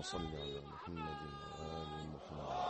صل على محمد وآل محمد.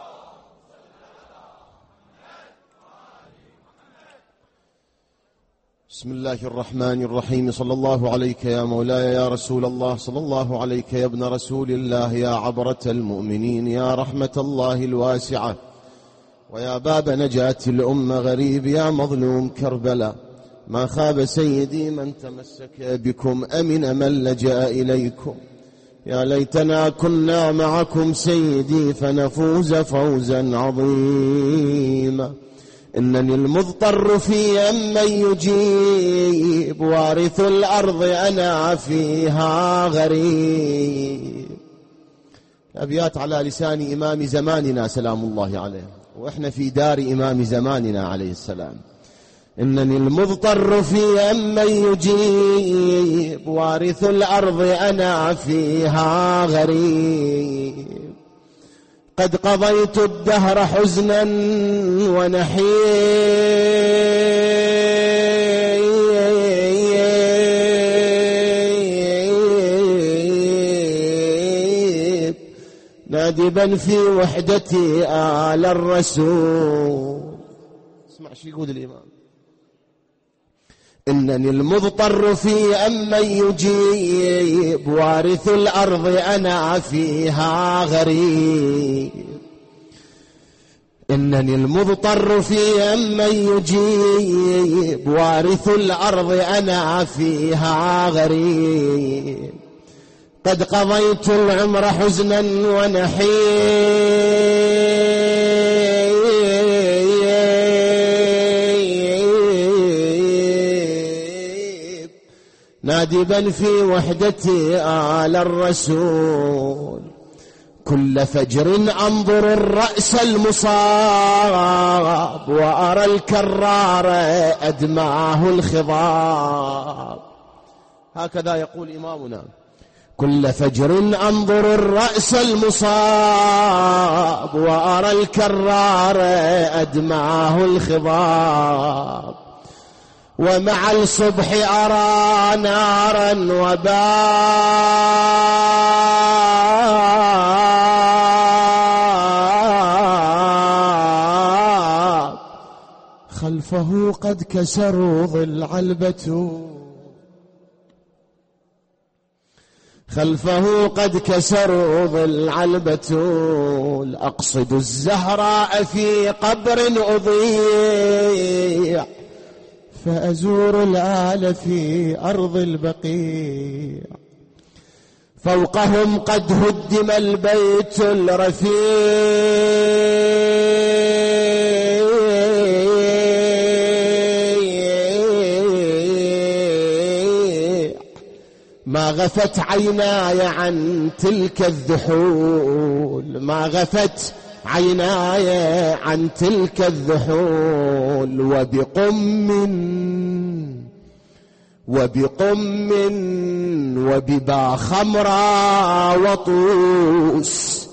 بسم الله الرحمن الرحيم. صلى الله عليك يا مولاي يا رسول الله، صلى الله عليك يا ابن رسول الله، يا عبرة المؤمنين، يا رحمة الله الواسعة، ويا باب نجاة الأمة غريب، يا مظلوم كربلاء. ما خاب سيدي من تمسك بكم، أمن من لجأ إليكم. يا ليتنا كنا معكم سيدي فنفوز فوزا عظيما. إنني المضطر في من يجيب، وارث الأرض أنا فيها غريب. أبيات على لسان إمام زماننا سلام الله عليه، وإحنا في دار إمام زماننا عليه السلام. إنني المضطر في من يجيب، وارث الأرض أنا فيها غريب. قد قضيت الدهر حزنا ونحيب، نادبا في وحدتي آل الرسول. اسمع شو يقول الإمام: إنني المضطر في من يجيب، وارث الأرض أنا فيها غريب. إنني المضطر في من يجيب، وارث الأرض أنا فيها غريب. قد قضيت العمر حزنا ونحيب، نادبا في وحدتي آل الرسول. كل فجر أنظر الرأس المصاب، وأرى الكرار أدمعه الخضاب. هكذا يقول إمامنا: كل فجر أنظر الرأس المصاب، وأرى الكرار أدمعه الخضاب. ومع الصبح أرى نارا وباب، خلفه قد كسروا ضلع البتول. خلفه قد كسروا ضلع البتول. أقصد الزهراء في قبر أضيع، فأزور الآل في أرض البقيع. فوقهم قد هدم البيت الرفيع. ما غفت عيناي عن تلك الذحول، ما غفت عيناي عن تلك الذحول. وبقم وببا خمرا وطوس،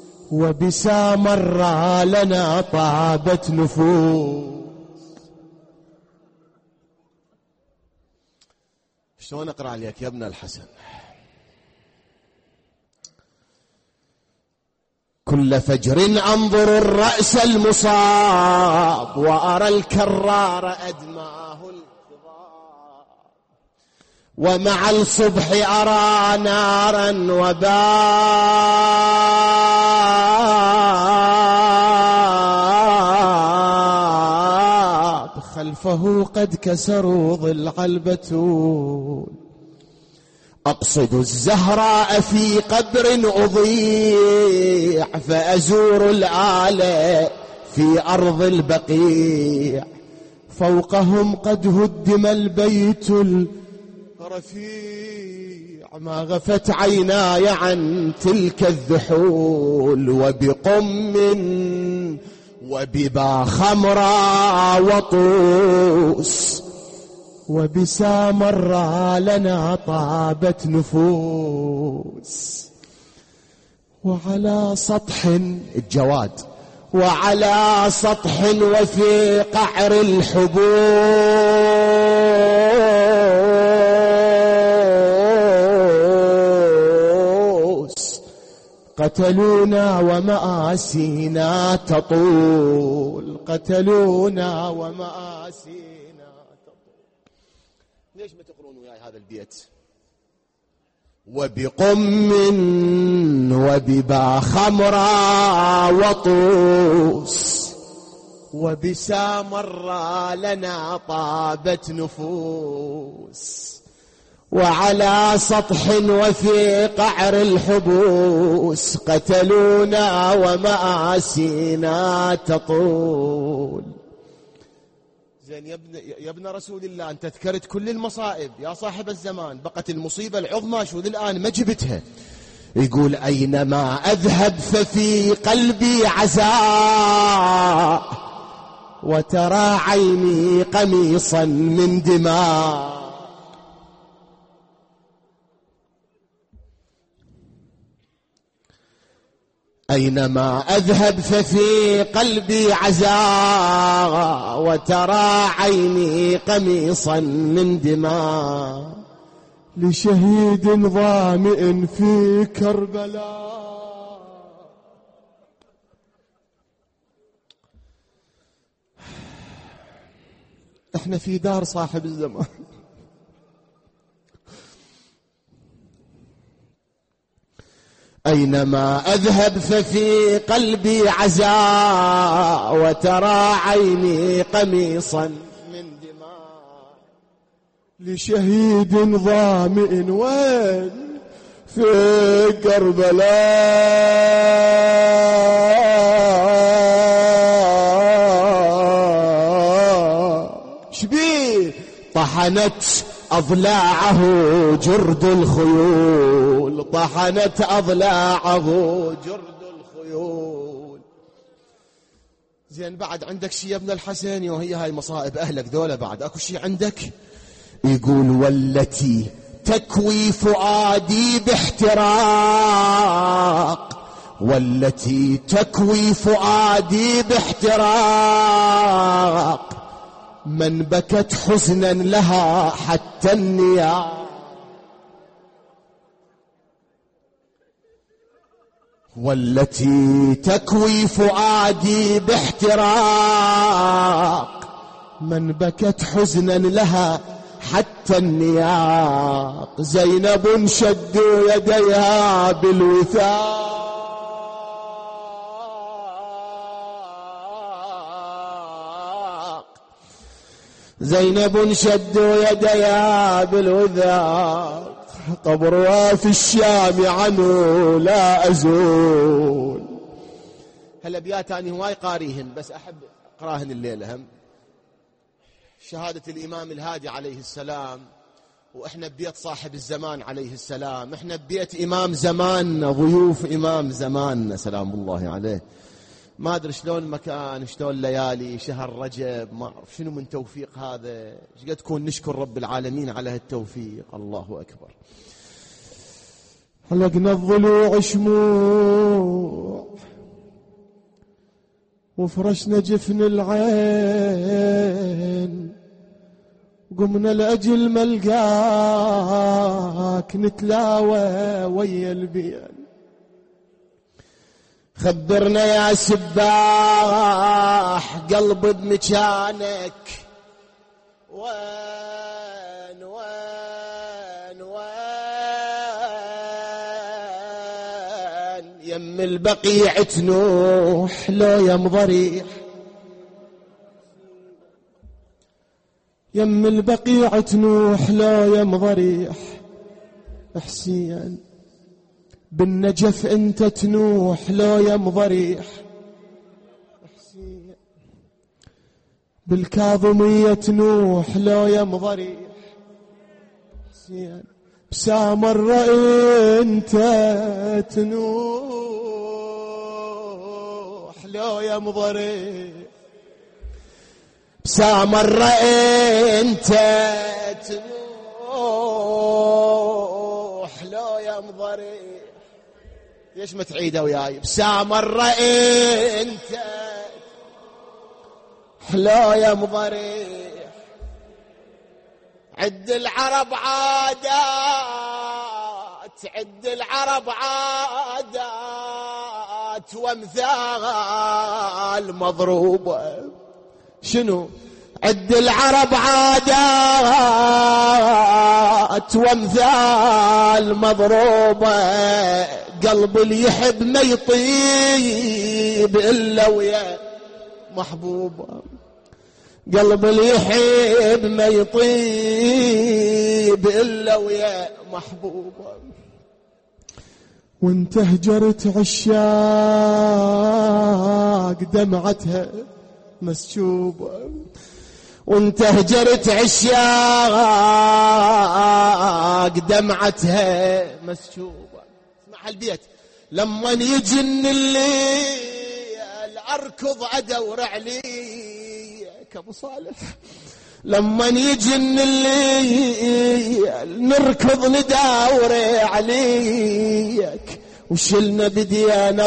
وبسامرا لنا طابت نفوس. شلون أقرأ عليك يا ابن الحسن؟ كل فجر أنظر الرأس المصاب، وأرى الكرار أدمعه الخضاب. ومع الصبح أرى نارا وباب، خلفه قد كسروا ضلع البتول. أقصد الزهراء في قبر أضيع، فأزور الآل في أرض البقيع. فوقهم قد هدم البيت الرفيع. ما غفت عيناي عن تلك الذحول. وبقم وببا خمرا وطوس، وبسامرا لنا طابت نفوس. وعلى سطح الجواد، وعلى سطح وفي قعر الحبوس، قتلونا ومآسينا تطول، قتلونا ومآسينا تطول. ليش ما تقرون وياي هذا البيت؟ وبقم وببا خمرا وطوس، وبسامرا لنا طابت نفوس، وعلى سطح وفي قعر الحبوس قتلونا ومآسينا تطول. زين يا ابن رسول الله، أنت تذكرت كل المصائب يا صاحب الزمان، بقت المصيبة العظمى شو ذي الآن ما جبتها. يقول أينما أذهب ففي قلبي عزاء، وترى عيني قميصا من دماء. أينما أذهب ففي قلبي عزاء، وترى عيني قميصا من دماء. لشهيد ظامئ في كربلاء. احنا في دار صاحب الزمان. أينما أذهب ففي قلبي عزاء، وترى عيني قميصا من دماء. لشهيد ظامئ وين في كربلاء. شبيه طحنت أضلاعه جرد الخيول، طحنت أضلاعه جرد الخيول. زين بعد عندك شي يا ابن الحسين؟ وهي هاي مصائب أهلك ذولا، بعد أكو شي عندك؟ يقول والتي تكوي فؤادي باحتراق، والتي تكوي فؤادي باحتراق، من بكت حزنا لها حتى النياق. والتي تكوي فؤادي باحتراق، من بكت حزنا لها حتى النياق. زينب شدوا يديها بالوثاق، زينب شدوا يديها بالوثاق. قبرها في الشام عنه لا أزول. هالأبيات أنا هواي قاريهن، بس أحب أقراهن الليلة. هم شهادة الإمام الهادي عليه السلام، وإحنا ببيت صاحب الزمان عليه السلام، إحنا ببيت إمام زماننا، ضيوف إمام زماننا سلام الله عليه. ما أدري شلون مكان، شلون ليالي شهر رجب، ما أعرف شنو من توفيق هذا. قد تكون نشكر رب العالمين على هالتوفيق. الله أكبر. حلقنا الضلوع شموع، وفرشنا جفن العين، قمنا لأجل ملقاك نتلاوى ويا البين. خبرنا يا سباح قلب بمكانك، وين وين وين يم البقيع تنوح لو يم ضريح، يم البقيع تنوح لو يم ضريح. حسين بالنجف انت تنوح لو يم ضريح، حسين بالكاظمية تنوح لو يم ضريح. حسين بسامر انت تنوح لو يم ضريح، بسامر انت تنوح لو يم ضريح. ليش ما تعيده وياي؟ بسامر انت حلو يا مضريح. عد العرب عادات، عد العرب عادات، وامثال مضروبة. شنو؟ عد العرب عادات وامثال مضروبة، قلب اللي يحب ما يطيب إلا ويا محبوبة، قلب اللي يحب ما يطيب إلا ويا محبوبة. وانت هجرت عشاق دمعتها مسكوبة، وانت هجرت عشاق دمعتها مسكوبة. اسمع البيت: لما يجن الليل اركض ادور عليك ابو صالح، لما يجن الليل نركض نداور عليك، وشلنا بديان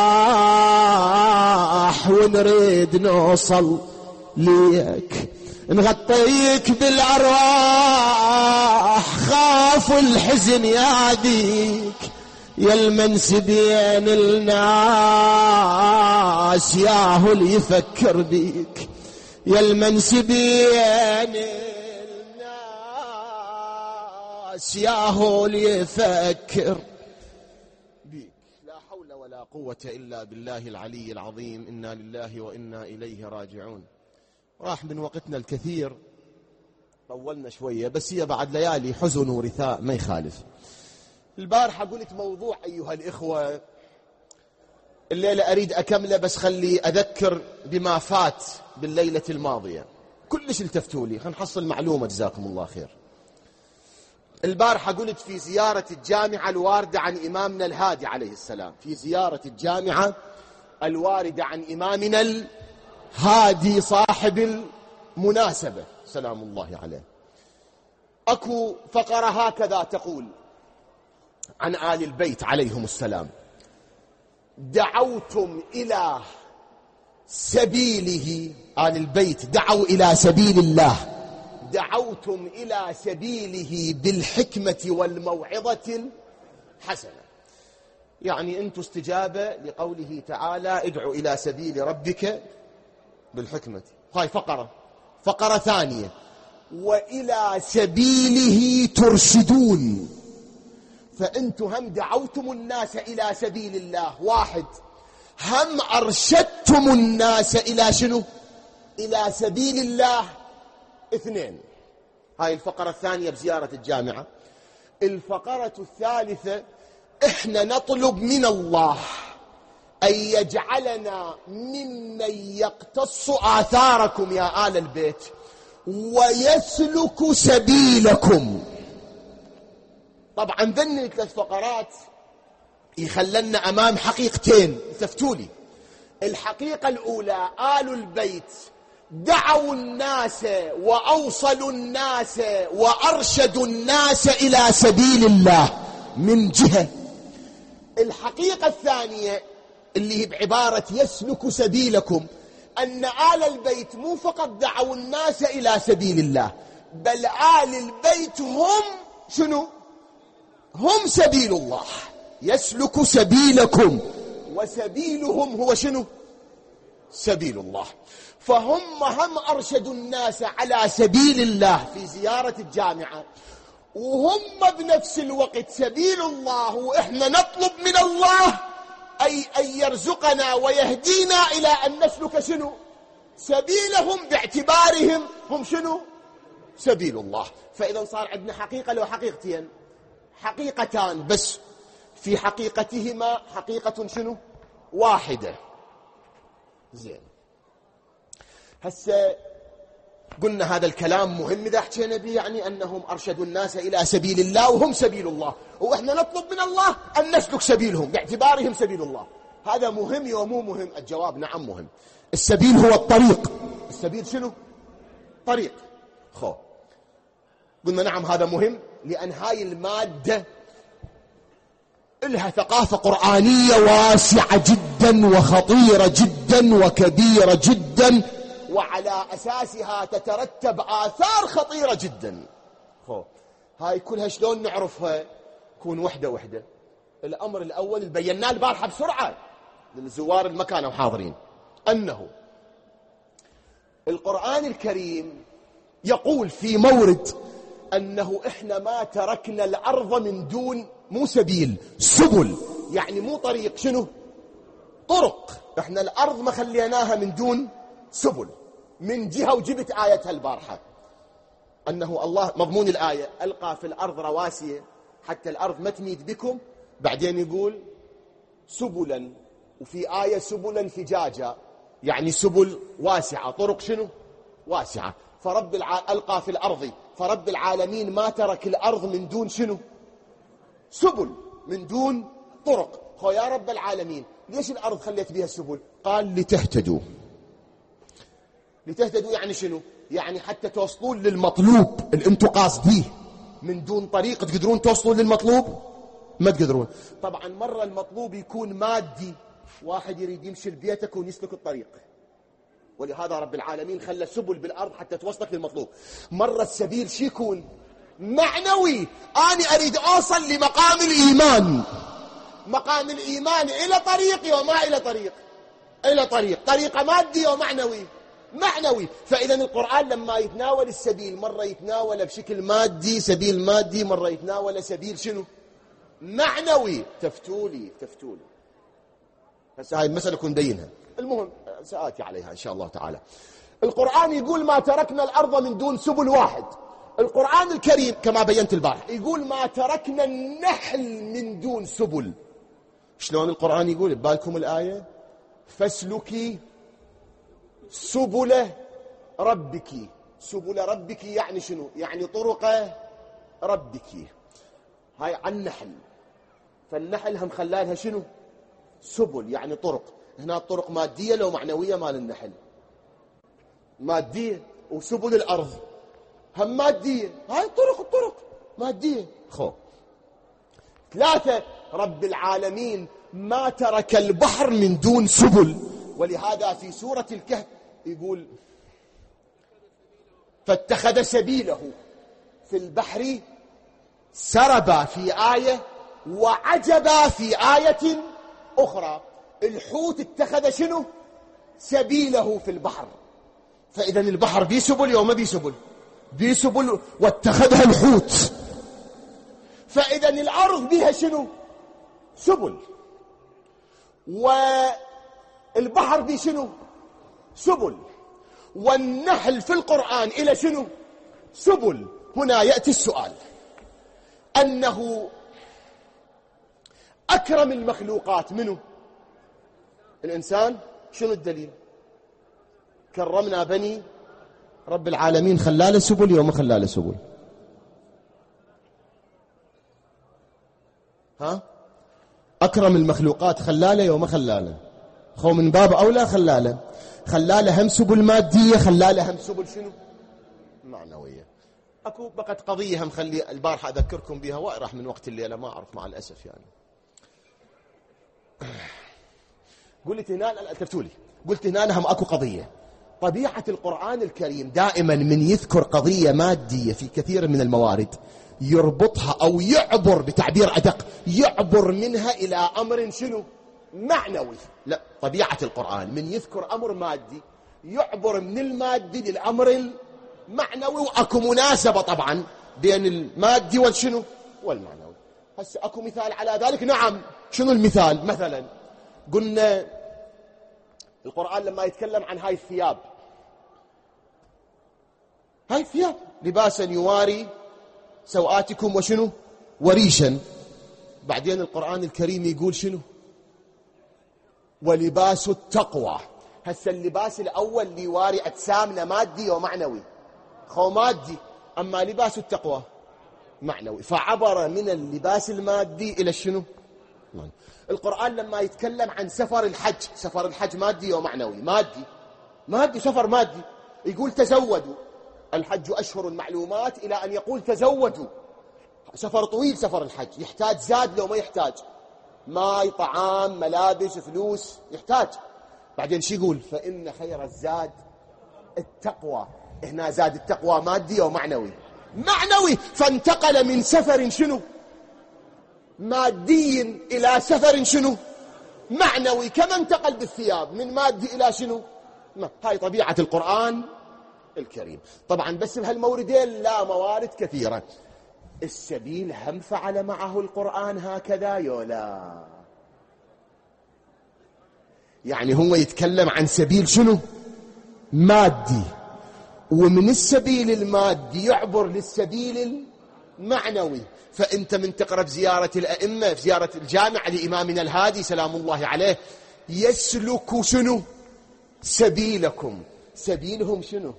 ارواح ونريد نوصل ليك، نغطيك بالارواح خاف الحزن يعديك، يا المنسبين الناس ياهو اللي يفكر بيك، يا المنسبين الناس ياهو اللي يفكر بيك. لا حول ولا قوة إلا بالله العلي العظيم. إنا لله وإنا إليه راجعون. راح من وقتنا الكثير، طولنا شوية، بس هي بعد ليالي حزن ورثاء ما يخالف. البارحة قلت موضوع أيها الإخوة، الليلة أريد أكمله، بس خلي أذكر بما فات بالليلة الماضية. كلش التفتوا لي، خلينا نحصل معلومة جزاكم الله خير. البارحة قلت في زيارة الجامعة الواردة عن إمامنا الهادي عليه السلام، في زيارة الجامعة الواردة عن إمامنا الهادي صاحب المناسبة سلام الله عليه، أكو فقرة هكذا تقول عن آل البيت عليهم السلام: دعوتم إلى سبيله، آل البيت دعوا إلى سبيل الله، دعوتم إلى سبيله بالحكمة والموعظة الحسنة. يعني أنتم استجابة لقوله تعالى: ادعوا إلى سبيل ربك بالحكمة. هاي فقرة. فقرة ثانية: وإلى سبيله ترشدون. فأنتم هم دعوتم الناس إلى سبيل الله، واحد، هم أرشدتم الناس إلى شنو؟ إلى سبيل الله، اثنين. هاي الفقرة الثانية بزيارة الجامعة. الفقرة الثالثة: إحنا نطلب من الله أن يجعلنا ممن يقتص آثاركم يا آل البيت ويسلك سبيلكم. طبعا ذني ثلاث فقرات يخلنا أمام حقيقتين، تفتولي. الحقيقة الأولى: آل البيت دعوا الناس وأوصلوا الناس وأرشدوا الناس إلى سبيل الله من جهة. الحقيقة الثانية اللي هي بعبارة يسلك سبيلكم، أن آل البيت مو فقط دعوا الناس إلى سبيل الله، بل آل البيت هم شنو؟ هم سبيل الله. يسلك سبيلكم، وسبيلهم هو شنو؟ سبيل الله. فهم أرشدوا الناس على سبيل الله في زيارة الجامعة، وهم بنفس الوقت سبيل الله. وإحنا نطلب من الله أي أن يرزقنا ويهدينا إلى أن نسلك شنو؟ سبيلهم، باعتبارهم هم شنو؟ سبيل الله. فإذا صار عندنا حقيقة لو حقيقتين، حقيقتان، بس في حقيقتهما حقيقة شنو؟ واحدة. زين، هسه قلنا هذا الكلام مهم إذا حكينا به، يعني أنهم أرشدوا الناس إلى سبيل الله وهم سبيل الله، وإحنا نطلب من الله أن نسلك سبيلهم باعتبارهم سبيل الله. هذا مهم ومو مهم؟ الجواب نعم مهم. السبيل هو الطريق. السبيل شنو؟ طريق. قلنا نعم هذا مهم، لأن هاي المادة لها ثقافة قرآنية واسعة جدا وخطيرة جدا وكبيرة جدا، وعلى أساسها تترتب آثار خطيرة جدا. هاي كلها شلون نعرفها؟ كون وحدة وحدة. الأمر الأول اللي بيناه البارحة بسرعة، للزوار المكان وحاضرين، أنه القرآن الكريم يقول في مورد أنه إحنا ما تركنا الأرض من دون مو سبيل، سبل، يعني مو طريق، شنو؟ طرق. إحنا الأرض ما خليناها من دون سبل. من جهة وجبت آيتها البارحة أنه الله مضمون الآية ألقى في الأرض رواسي حتى الأرض ما تميد بكم، بعدين يقول سبلا، وفي آية سبلا فجاجا، يعني سبل واسعة، طرق شنو؟ واسعة. ألقى في الأرض، فرب العالمين ما ترك الأرض من دون شنو؟ سبل، من دون طرق. يا رب العالمين ليش الأرض خليت بها السبل؟ قال لتهتدوا. لتهتدوا يعني شنو؟ يعني حتى توصلون للمطلوب اللي انتم قاصديه. من دون طريق تقدرون توصلون للمطلوب؟ ما تقدرون. طبعا مرة المطلوب يكون مادي، واحد يريد يمشي لبيتك ويسلك الطريق، ولهذا رب العالمين خلى سبل بالأرض حتى توصلك للمطلوب. مرة السبيل شي يكون معنوي، أنا أريد أوصل لمقام الإيمان. مقام الإيمان إلى طريقي وما إلى طريق، إلى طريقة مادية ومعنوي، معنوي. فإذا القرآن لما يتناول السبيل مرة يتناول بشكل مادي، سبيل مادي، مرة يتناول سبيل شنو؟ معنوي. تفتولي هسه هاي المسألة كن بينها، المهم سآتي عليها إن شاء الله تعالى. القرآن يقول ما تركنا الأرض من دون سبل واحد. القرآن الكريم كما بينت البارح يقول ما تركنا النحل من دون سبل. شلون القرآن يقول؟ ببالكم الآية فاسلكي سبل ربك. سبل ربك يعني شنو؟ يعني طرق ربك. هاي عن النحل، فالنحل هم خلالها شنو؟ سبل، يعني طرق. هنا الطرق مادية لو معنوية مال النحل؟ مادية. وسبل الأرض هم مادية، هاي الطرق مادية. ثلاثة، رب العالمين ما ترك البحر من دون سبل، ولهذا في سورة الكهف يقول فاتخذ سبيله في البحر سربا في آية وعجبا في آية أخرى. الحوت اتخذ شنو؟ سبيله في البحر. فإذا البحر بي سبل وما بي سبل؟ بي سبل، واتخذها الحوت. فإذا الأرض بها شنو؟ سبل. والبحر بي شنو؟ سبل. والنحل في القرآن إلى شنو؟ سبل. هنا يأتي السؤال أنه أكرم المخلوقات منه الإنسان. شنو الدليل؟ كرمنا بني رب العالمين، خلاله سبل وما خلاله سبل؟ ها؟ أكرم المخلوقات خلاله وما خلاله؟ من باب أولى خلاله هم سبل مادية، خلاله هم سبل شنو؟ معنوية. أكو بقت قضية هم خلي البارحة أذكركم بها وأرح من وقت الليلة، ما أعرف مع الأسف يعني. قلت هنا التفتولي، قلت هنا هم أكو قضية. طبيعة القرآن الكريم دائما من يذكر قضية مادية في كثير من الموارد يربطها أو يعبر، بتعبير أدق، يعبر منها إلى أمر شنو؟ معنوي. لا، طبيعة القرآن من يذكر أمر مادي يعبر من المادي للأمر المعنوي، وأكو مناسبة طبعا بين المادي والشنو؟ والمعنوي. هسه أكو مثال على ذلك؟ نعم. شنو المثال؟ مثلا قلنا القرآن لما يتكلم عن هاي الثياب، هاي الثياب لباسا يواري سوآتكم وشنو؟ وريشا. بعدين القرآن الكريم يقول شنو؟ ولباس التقوى. هسه اللباس الأول اللي يواري أجسامنا مادي ومعنوي، مادي، أما لباس التقوى معنوي. فعبر من اللباس المادي إلى شنو؟ القرآن لما يتكلم عن سفر الحج مادي ومعنوي. مادي سفر مادي. يقول تزودوا، الحج أشهر المعلومات، إلى أن يقول تزودوا. سفر طويل، سفر الحج يحتاج زاد لو ما يحتاج؟ ماء، طعام، ملابس، فلوس، يحتاج. بعدين شو يقول؟ فإن خير الزاد التقوى. هنا زاد التقوى مادي ومعنوي؟ معنوي. فانتقل من سفر شنو؟ مادي إلى سفر شنو؟ معنوي، كما انتقل بالثياب من مادي إلى شنو؟ هاي طبيعة القرآن الكريم. طبعا بس بهالموردين لا، موارد كثيرة. السبيل هم فعل معه القرآن هكذا يولا، يعني هو يتكلم عن سبيل شنو؟ مادي، ومن السبيل المادي يعبر للسبيل المعنوي. فأنت من تقرأ زيارة الأئمة، في زيارة الجامع لإمامنا الهادي سلام الله عليه، يسلك شنو؟ سبيلكم. سبيلهم شنو؟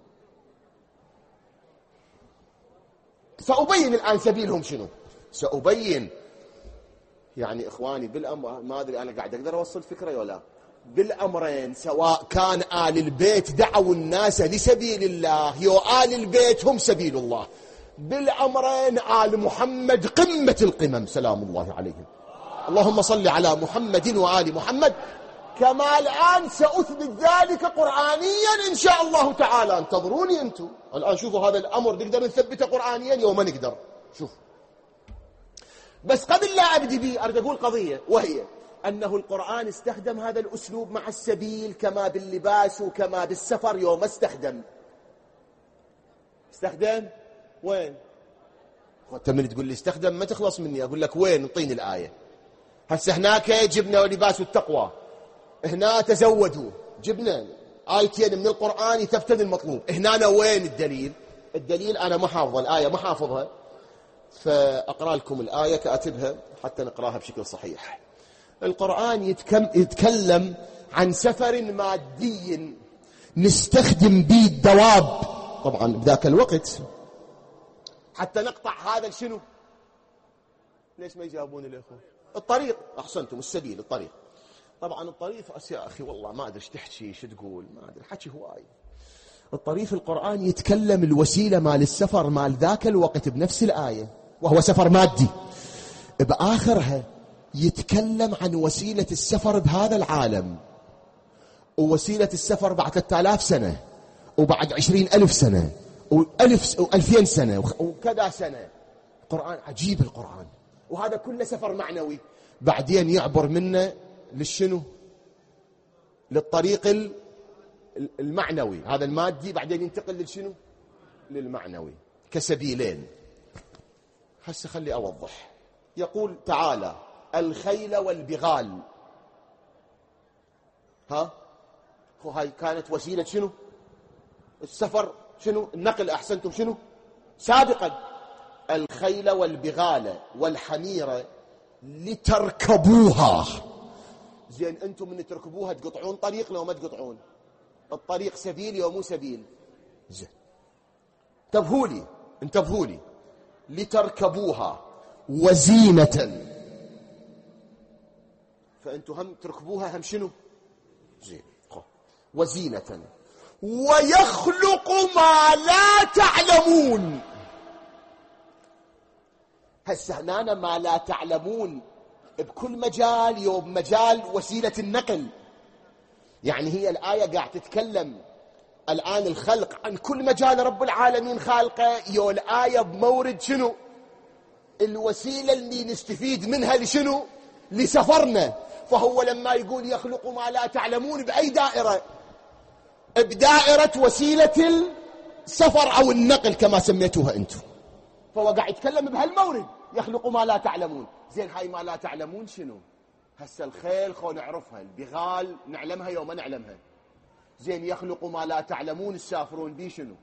سأبين الآن سبيلهم شنو، سأبين. يعني إخواني بالأمر، ما أدري أنا قاعد أقدر أوصل فكرة ولا؟ بالأمرين، سواء كان آل البيت دعوا الناس لسبيل الله، يو آل البيت هم سبيل الله. بالأمرين آل محمد قمة القمم سلام الله عليهم. اللهم صل على محمد وآل محمد. كما الآن سأثبت ذلك قرآنيا إن شاء الله تعالى. انتظروني أنتم الآن، شوفوا هذا الأمر نقدر نثبته قرآنيا يوم نقدر. شوف بس قبل لا أبدي به أريد أقول قضية، وهي أنه القرآن استخدم هذا الأسلوب مع السبيل كما باللباس وكما بالسفر. يوم استخدم وين؟ أنت من تقول لي استخدم ما تخلص مني، أقول لك وين؟ انطيني الآية. هسه هناك جبنا لباس التقوى، هنا تزودوا، جبنا آيتين من القرآن يثبتن المطلوب. هنا وين الدليل؟ الدليل أنا ما حافظ الآية، ما حافظها، فأقرأ لكم الآية كأتبها حتى نقرأها بشكل صحيح. القرآن يتكلم عن سفر مادي نستخدم به الدواب، طبعا بذاك الوقت حتى نقطع هذا شنو؟ ليش ما يجاوبون الأخوة؟ الطريق. أحسنتم، السبيل، الطريق. طبعا الطريق يا أخي والله ما أدري ايش تحكي، ايش تقول، ما أدري، حكي هواي. الطريق القرآن يتكلم الوسيلة مال السفر مال ذاك الوقت بنفس الآية، وهو سفر مادي. بآخرها يتكلم عن وسيلة السفر بهذا العالم، ووسيلة السفر بعد 3000 سنة، وبعد 20,000 سنة، و2000 سنة، وكذا سنة. القرآن عجيب القرآن، وهذا كله سفر معنوي. بعدين يعبر منه للشنو؟ للطريق المعنوي، هذا المادي بعدين ينتقل للشنو؟ للمعنوي، كسبيلين. هسه خلي أوضح. يقول تعالى الخيل والبغال، هاي كانت وسيلة شنو؟ السفر، شنو؟ النقل. أحسنتم، شنو؟ سابقا الخيل والبغال والحمير لتركبوها. زين أنتم من تركبوها تقطعون طريق لو ما تقطعون الطريق؟ سبيل يا مو سبيل؟ زين انتبهوا لي. لتركبوها وزينة، فأنتم هم تركبوها هم شنو؟ زين، وزينة، ويخلق ما لا تعلمون. هسه هنا ما لا تعلمون بكل مجال، يوم مجال وسيلة النقل. يعني هي الآية قاعد تتكلم الآن الخلق عن كل مجال رب العالمين خالقه، يو الآية بمورد شنو؟ الوسيلة اللي نستفيد منها لشنو؟ لسفرنا. فهو لما يقول يخلق ما لا تعلمون بأي دائرة؟ بدائرة وسيلة السفر أو النقل كما سميتوها أنتم. فهو قاعد يتكلم بهالمورد، يخلق ما لا تعلمون. زين هاي ما لا تعلمون شنو؟ هسه الخيل خو نعرفها، البغال نعلمها يوم ما نعلمها. زين يخلق ما لا تعلمون السافرون بي شنو؟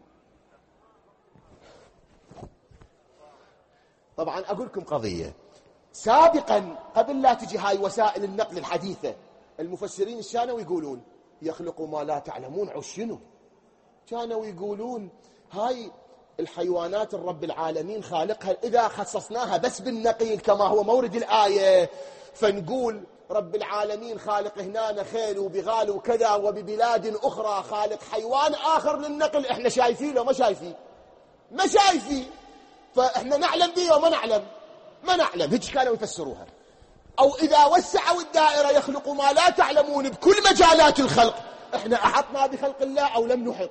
طبعا أقول لكم قضية سابقا قبل لا تجي هاي وسائل النقل الحديثة، المفسرين الشانوا يقولون يخلق ما لا تعلمون عش شنو؟ كانوا يقولون هاي الحيوانات الرب العالمين خالقها، إذا خصصناها بس بالنقيل كما هو مورد الآية، فنقول رب العالمين خالق هنا خيل وبغال وكذا، وببلاد أخرى خالق حيوان آخر للنقل. إحنا شايفين لو ما شايفين؟ ما شايفين، فإحنا نعلم به وما نعلم، ما نعلم. هيك كانوا يفسروها. أو إذا وسعوا الدائرة يخلق ما لا تعلمون بكل مجالات الخلق، إحنا أحطنا بخلق الله أو لم نحط؟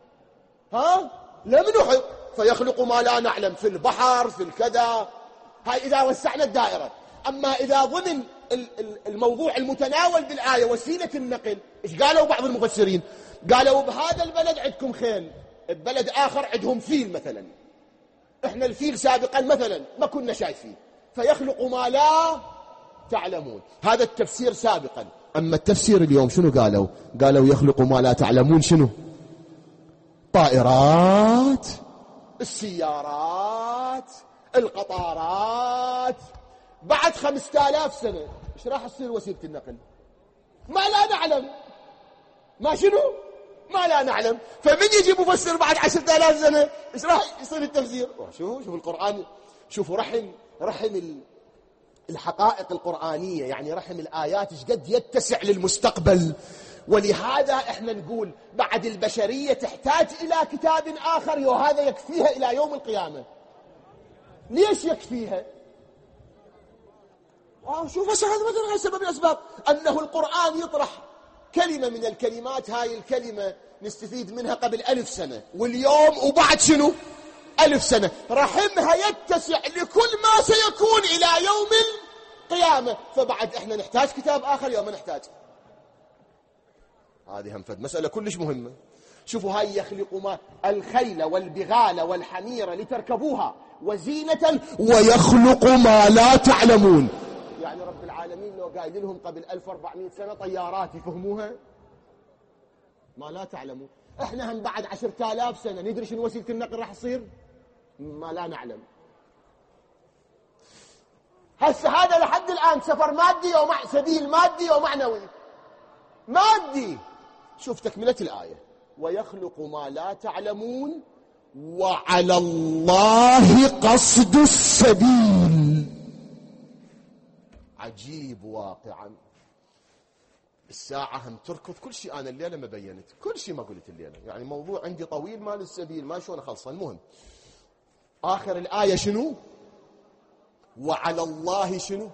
لم نحط، فيخلق ما لا نعلم في البحر في الكذا. هاي إذا وسعنا الدائرة. أما إذا ضمن الموضوع المتناول بالآية وسيلة النقل. إيش قالوا بعض المفسرين؟ قالوا بهذا البلد عندكم خيل، ببلد آخر عندهم فيل مثلا، إحنا الفيل سابقا مثلا ما كنا شايفين، فيخلق ما لا تعلمون. هذا التفسير سابقا. أما التفسير اليوم شنو قالوا؟ قالوا يخلق ما لا تعلمون شنو؟ طائرات، السيارات، القطارات. بعد 5000 سنة ايش راح تصير وسيلة النقل؟ ما لا نعلم. ما شنو؟ ما لا نعلم. فمن يجي مفسر بعد 10,000 سنة ايش راح يصير التفسير؟ شوفوا القرآن، شوفوا رحم الحقائق القرآنية، يعني رحم الآيات ايش قد يتسع للمستقبل. ولهذا احنا نقول بعد البشرية تحتاج إلى كتاب آخر، وهذا يكفيها إلى يوم القيامة. ليش يكفيها؟ شوف هذا مثلا سبب من الأسباب أنه القرآن يطرح كلمة من الكلمات، هاي الكلمة نستفيد منها قبل 1000 سنة، واليوم وبعد شنو 1000 سنة رحمها يتسع لكل ما سيكون إلى يوم القيامة. فبعد احنا نحتاج كتاب آخر يوم ما نحتاج. هذه هم فد مسألة كلش مهمة. شوفوا هاي يخلق ما الخيل والبغال والحمير لتركبوها وزينة ويخلق ما لا تعلمون. يعني رب العالمين لو قايل لهم قبل 1400 سنة طيارات يفهموها؟ ما لا تعلمون. احنا هم بعد 10,000 سنة ندري شنو وسيلة النقل راح تصير؟ ما لا نعلم. هسه هذا لحد الآن سفر مادي سبيل مادي ومعنوي. مادي. شوف تكملة الآية: ويخلق ما لا تعلمون وعلى الله قصد السبيل. عجيب واقعا. الساعة هم تركض كل شيء. أنا الليلة ما بينت كل شيء ما قلت الليلة، يعني موضوع عندي طويل مال السبيل ما شلون أخلصه. المهم آخر الآية شنو؟ وعلى الله شنو؟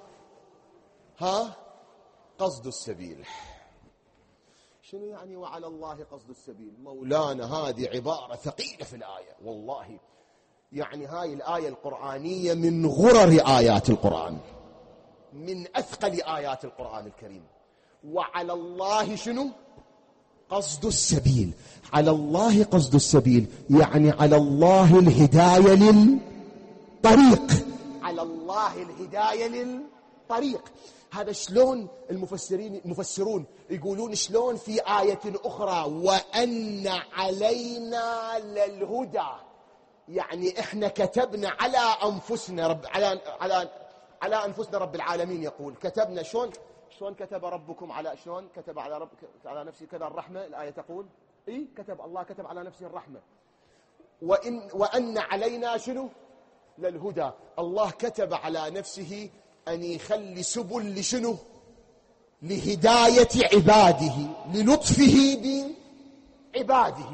قصد السبيل. شنو يعني وعلى الله قصد السبيل؟ مولانا هذه عبارة ثقيلة في الآية والله. يعني هاي الآية القرآنية من غرر آيات القرآن، من أثقل آيات القرآن الكريم. وعلى الله شنو؟ قصد السبيل. على الله قصد السبيل يعني على الله الهداية للطريق. على الله الهداية للطريق. هذا شلون المفسرون يقولون شلون في آية أخرى وأن علينا للهدى، يعني إحنا كتبنا على أنفسنا على أنفسنا. رب العالمين يقول كتبنا. شلون كتب ربكم على شلون كتب على ربك على نفسه كذا الرحمة. الآية تقول كتب الله كتب على نفسه الرحمة. وأن علينا شنو؟ للهدى. الله كتب على نفسه أن يخلي سبل لشنو؟ لهداية عباده، للطفه بعباده،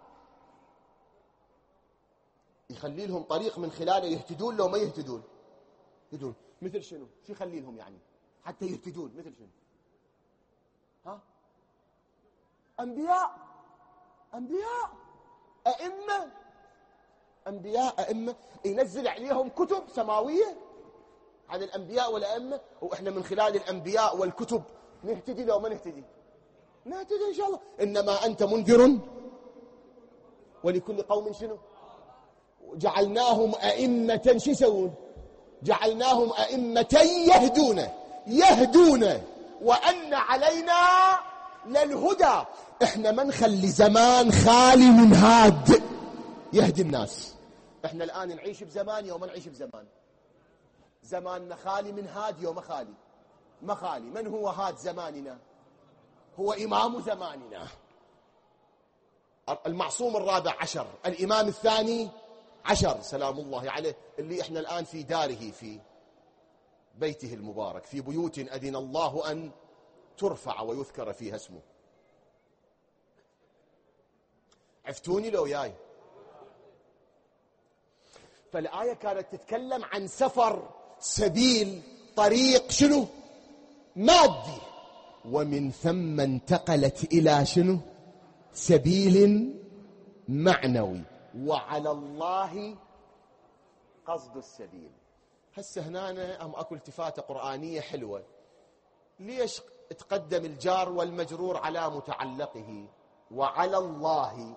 يخلي لهم طريق من خلاله يهتدون لو ما يهتدون. مثل شنو؟ شو يخلي لهم يعني حتى يهتدون؟ مثل شنو؟ أنبياء أئمة ينزل عليهم كتب سماوية عن الأنبياء والأئمة، وإحنا من خلال الأنبياء والكتب نهتدي لو ما نهتدي إن شاء الله. إنما أنت منذر ولكل قوم شنو؟ جعلناهم أئمة. شو يسوون؟ جعلناهم أئمة يهدون وأن علينا للهدى. إحنا ما نخلي زمان خالي من هاد يهدي الناس. إحنا الآن نعيش بزمان يوم ما نعيش بزمان. زماننا خالي من هاد يوم ما خالي. من هو هاد زماننا؟ هو إمام زماننا المعصوم الرابع عشر، الإمام الثاني عشر سلام الله عليه، اللي إحنا الآن في داره، في بيته المبارك، في بيوت أذن الله أن ترفع ويذكر فيها اسمه. عفتوني لو ياي. فالآية كانت تتكلم عن سفر سبيل طريق شنو؟ مادي، ومن ثم انتقلت إلى شنو؟ سبيل معنوي. وعلى الله قصد السبيل. هسه هنا أكو التفاتة قرآنية حلوة. ليش تقدم الجار والمجرور على متعلقه؟ وعلى الله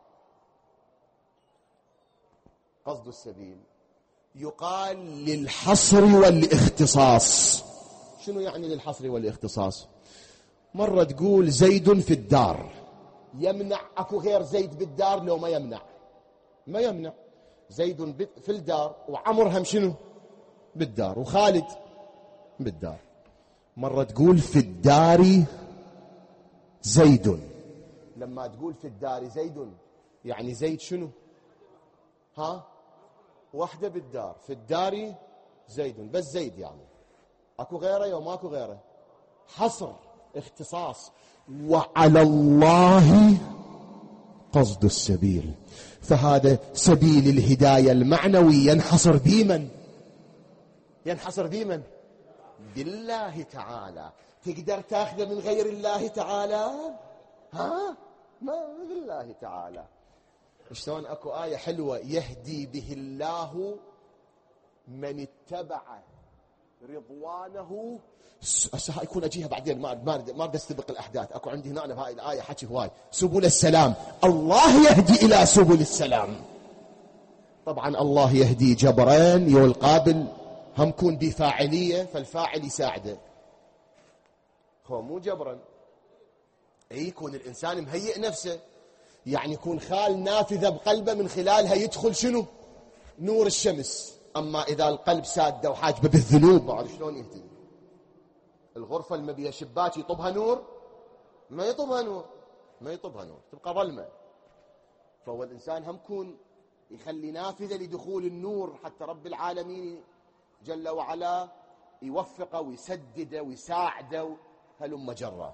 قصد السبيل يقال للحصر والاختصاص. شنو يعني للحصر والاختصاص؟ مرة تقول زيد في الدار، يمنع اكو غير زيد بالدار لو ما يمنع؟ ما يمنع. زيد في الدار وعمر هم شنو بالدار وخالد بالدار. مرة تقول في الدار زيد، لما تقول في الدار زيد يعني زيد شنو؟ وحده بالدار، في الدار زيد، بس زيد يعني اكو غيره يوم ماكو غيره. حصر اختصاص. وعلى الله قصد السبيل، فهذا سبيل الهداية المعنوي ينحصر بمن؟ ينحصر بمن؟ بالله تعالى. تقدر تاخذه من غير الله تعالى؟ ما بالله تعالى. شلون اكو آية حلوة يهدي به الله من اتبع رضوانه. هسه يكون اجيها بعدين، ما اريد استبق الاحداث. اكو عندي هنا بهاي الايه حكي هواي. سبل السلام، الله يهدي الى سبل السلام. طبعا الله يهدي جبرين، يو القابل هم كون بفاعليه فالفاعل يساعده، هو مو جبرا. يكون الانسان مهيئ نفسه، يعني يكون خال نافذه بقلبه من خلالها يدخل شنو؟ نور الشمس. اما اذا القلب ساده وحاجبه بالذنوب بعد شلون يهتدي؟ الغرفه اللي ما بيها شباك يطبها نور؟ ما يطبها نور، ما يطبها نور، تبقى ظلمه. فهو الانسان هم كون يخلي نافذه لدخول النور حتى رب العالمين جل وعلا يوفقه ويسدده ويساعده هلم جره.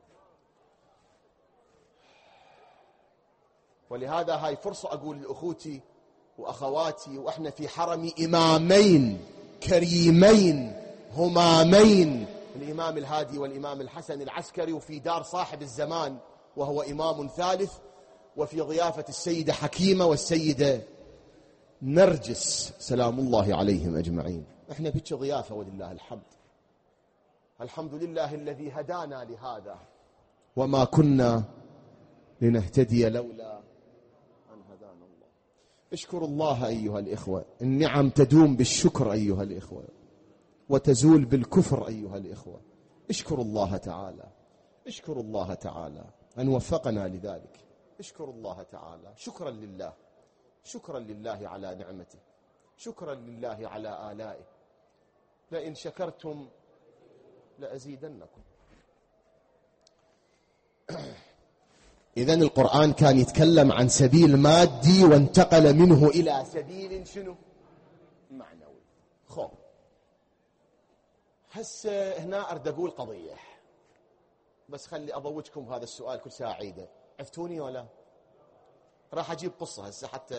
ولهذا هاي فرصه اقول لاخوتي واخواتي، واحنا في حرم امامين كريمين همامين، الامام الهادي والامام الحسن العسكري، وفي دار صاحب الزمان وهو امام ثالث، وفي ضيافه السيده حكيمه والسيده نرجس سلام الله عليهم اجمعين. احنا بك ضيافه ولله الحمد. الحمد لله الذي هدانا لهذا، وما كنا لنهتدي لولا ان هدانا الله. اشكروا الله ايها الاخوه. النعم تدوم بالشكر ايها الاخوه، وتزول بالكفر ايها الاخوه. اشكروا الله تعالى، اشكروا الله تعالى ان وفقنا لذلك. اشكروا الله تعالى. شكرا لله، شكرا لله على نعمته، شكرا لله على آلائه. لئن شكرتم لأزيدنكم. إذن القرآن كان يتكلم عن سبيل مادي وانتقل منه إلى سبيل شنو؟ معنوي. خب هسه هنا أريد أقول قضية، بس خلي أضوجكم بهذا السؤال كل ساعة عيدة. عفتوني ولا؟ راح أجيب قصة هسه حتى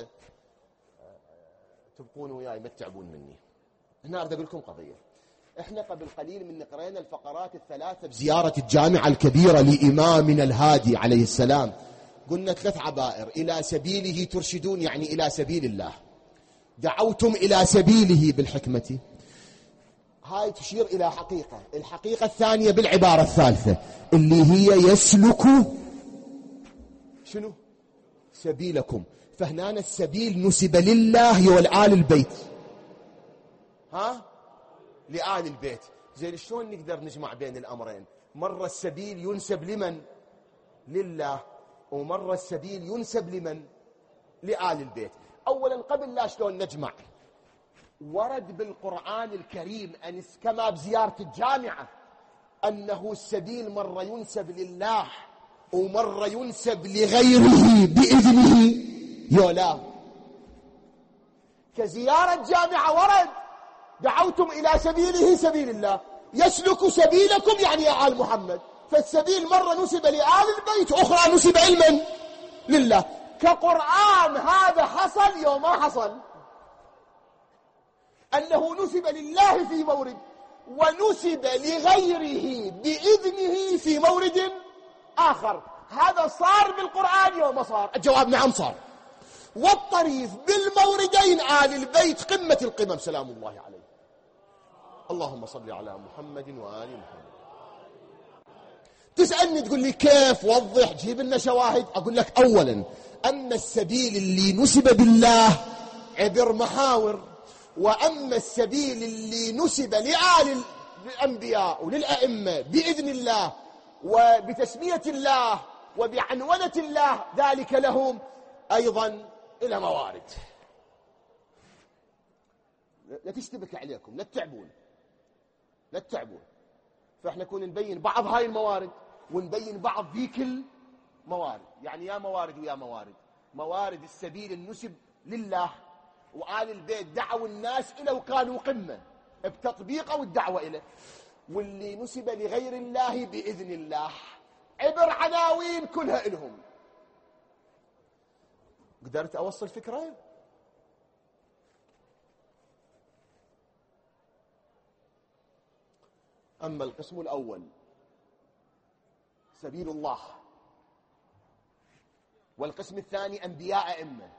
تبقون وياي ما تتعبون مني. هنا أريد أقول لكم قضية. إحنا قبل قليل من قرينا الفقرات الثلاثة بزيارة الجامعة الكبيرة لإمامنا الهادي عليه السلام. قلنا 3 عبائر: إلى سبيله ترشدون، يعني إلى سبيل الله. دعوتم إلى سبيله بالحكمة. هاي تشير إلى حقيقة. الحقيقة الثانية بالعبارة الثالثة اللي هي يسلك شنو؟ سبيلكم. فهنا السبيل نسب لله والآل البيت. لآل البيت. زين شلون نقدر نجمع بين الأمرين؟ مرة السبيل ينسب لمن؟ لله. ومرة السبيل ينسب لمن؟ لآل البيت. أولا قبل لا شلون نجمع، ورد بالقرآن الكريم أن كما بزيارة الجامعة أنه السبيل مرة ينسب لله ومرة ينسب لغيره بإذنه. يولا كزيارة جامعة ورد دعوتم إلى سبيله سبيل الله، يسلك سبيلكم يعني يا آل محمد. فالسبيل مرة نسب لآل البيت، أخرى نسب علما لله. كقرآن هذا حصل يوم ما حصل، أنه نسب لله في مورد ونسب لغيره بإذنه في مورد آخر. هذا صار بالقرآن يوم ما صار؟ الجواب نعم صار. والطريف بالموردين آل البيت قمة القمم سلام الله عليه. اللهم صل على محمد وآل محمد. تسألني تقول لي كيف، وضح، جيب لنا شواهد. أقول لك أولا أما السبيل اللي نسب بالله عبر محاور، وأما السبيل اللي نسب لآل الأنبياء وللأئمة بإذن الله وبتسمية الله وبعنونة الله، ذلك لهم أيضا إلى موارد. لا تشتبك عليكم، لا تتعبون. فإحنا نكون نبين بعض هاي الموارد ونبين بعض ذيك الموارد. يعني يا موارد ويا موارد. موارد السبيل النسب لله وآل البيت دعوا الناس إلى وكانوا قمة بتطبيق أو الدعوة إليه، واللي نسب لغير الله بإذن الله عبر عناوين كلها إلهم. قدرت أوصل فكرة؟ أما القسم الأول سبيل الله، والقسم الثاني أنبياء أئمة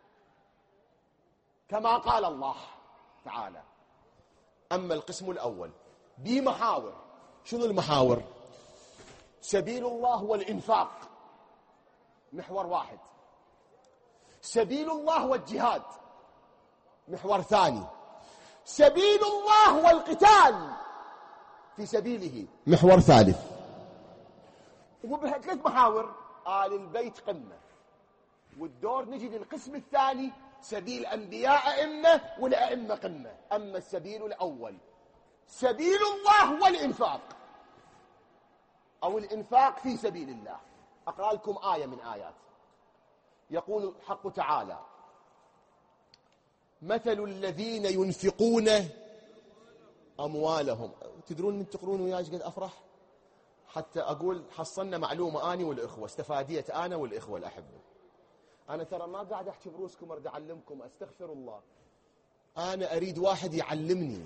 كما قال الله تعالى. أما القسم الأول بمحاور. شنو المحاور؟ سبيل الله والإنفاق محور واحد، سبيل الله والجهاد محور ثاني، سبيل الله والقتال في سبيله محور ثالث. وبثلاث محاور آل البيت قمة، والدور نجي للقسم الثاني سبيل أنبياء أئمة والأئمة قمة. أما السبيل الأول سبيل الله والإنفاق أو الإنفاق في سبيل الله. أقرأ لكم آية من آيات. يقول الحق تعالى: مثل الذين ينفقون أموالهم. تدرون من تقرون وياي قد أفرح حتى أقول حصلنا معلومة أنا والإخوة، استفاديت أنا والإخوة الأحبة. أنا ترى ما قاعد أحكي بروسكم أريد أعلمكم، أستغفر الله. أنا أريد واحد يعلمني.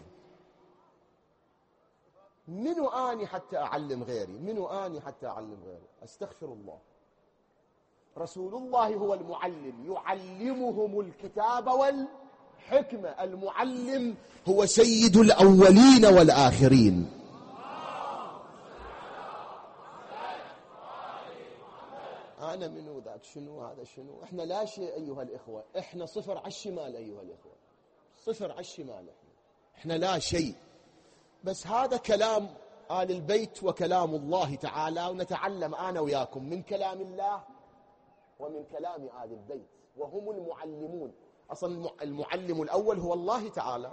منو أني حتى أعلم غيري؟ منو أني حتى أعلم غيري؟ أستغفر الله. رسول الله هو المعلم، يعلمهم الكتاب والحكمة. المعلم هو سيد الأولين والآخرين. أنا منو ذاك شنو هذا شنو؟ إحنا لا شيء أيها الإخوة، إحنا صفر على الشمال أيها الإخوة، صفر على الشمال. إحنا لا شيء. بس هذا كلام آل البيت وكلام الله تعالى، ونتعلم أنا وياكم من كلام الله ومن كلام آل البيت، وهم المعلمون. أصلا المعلم الأول هو الله تعالى،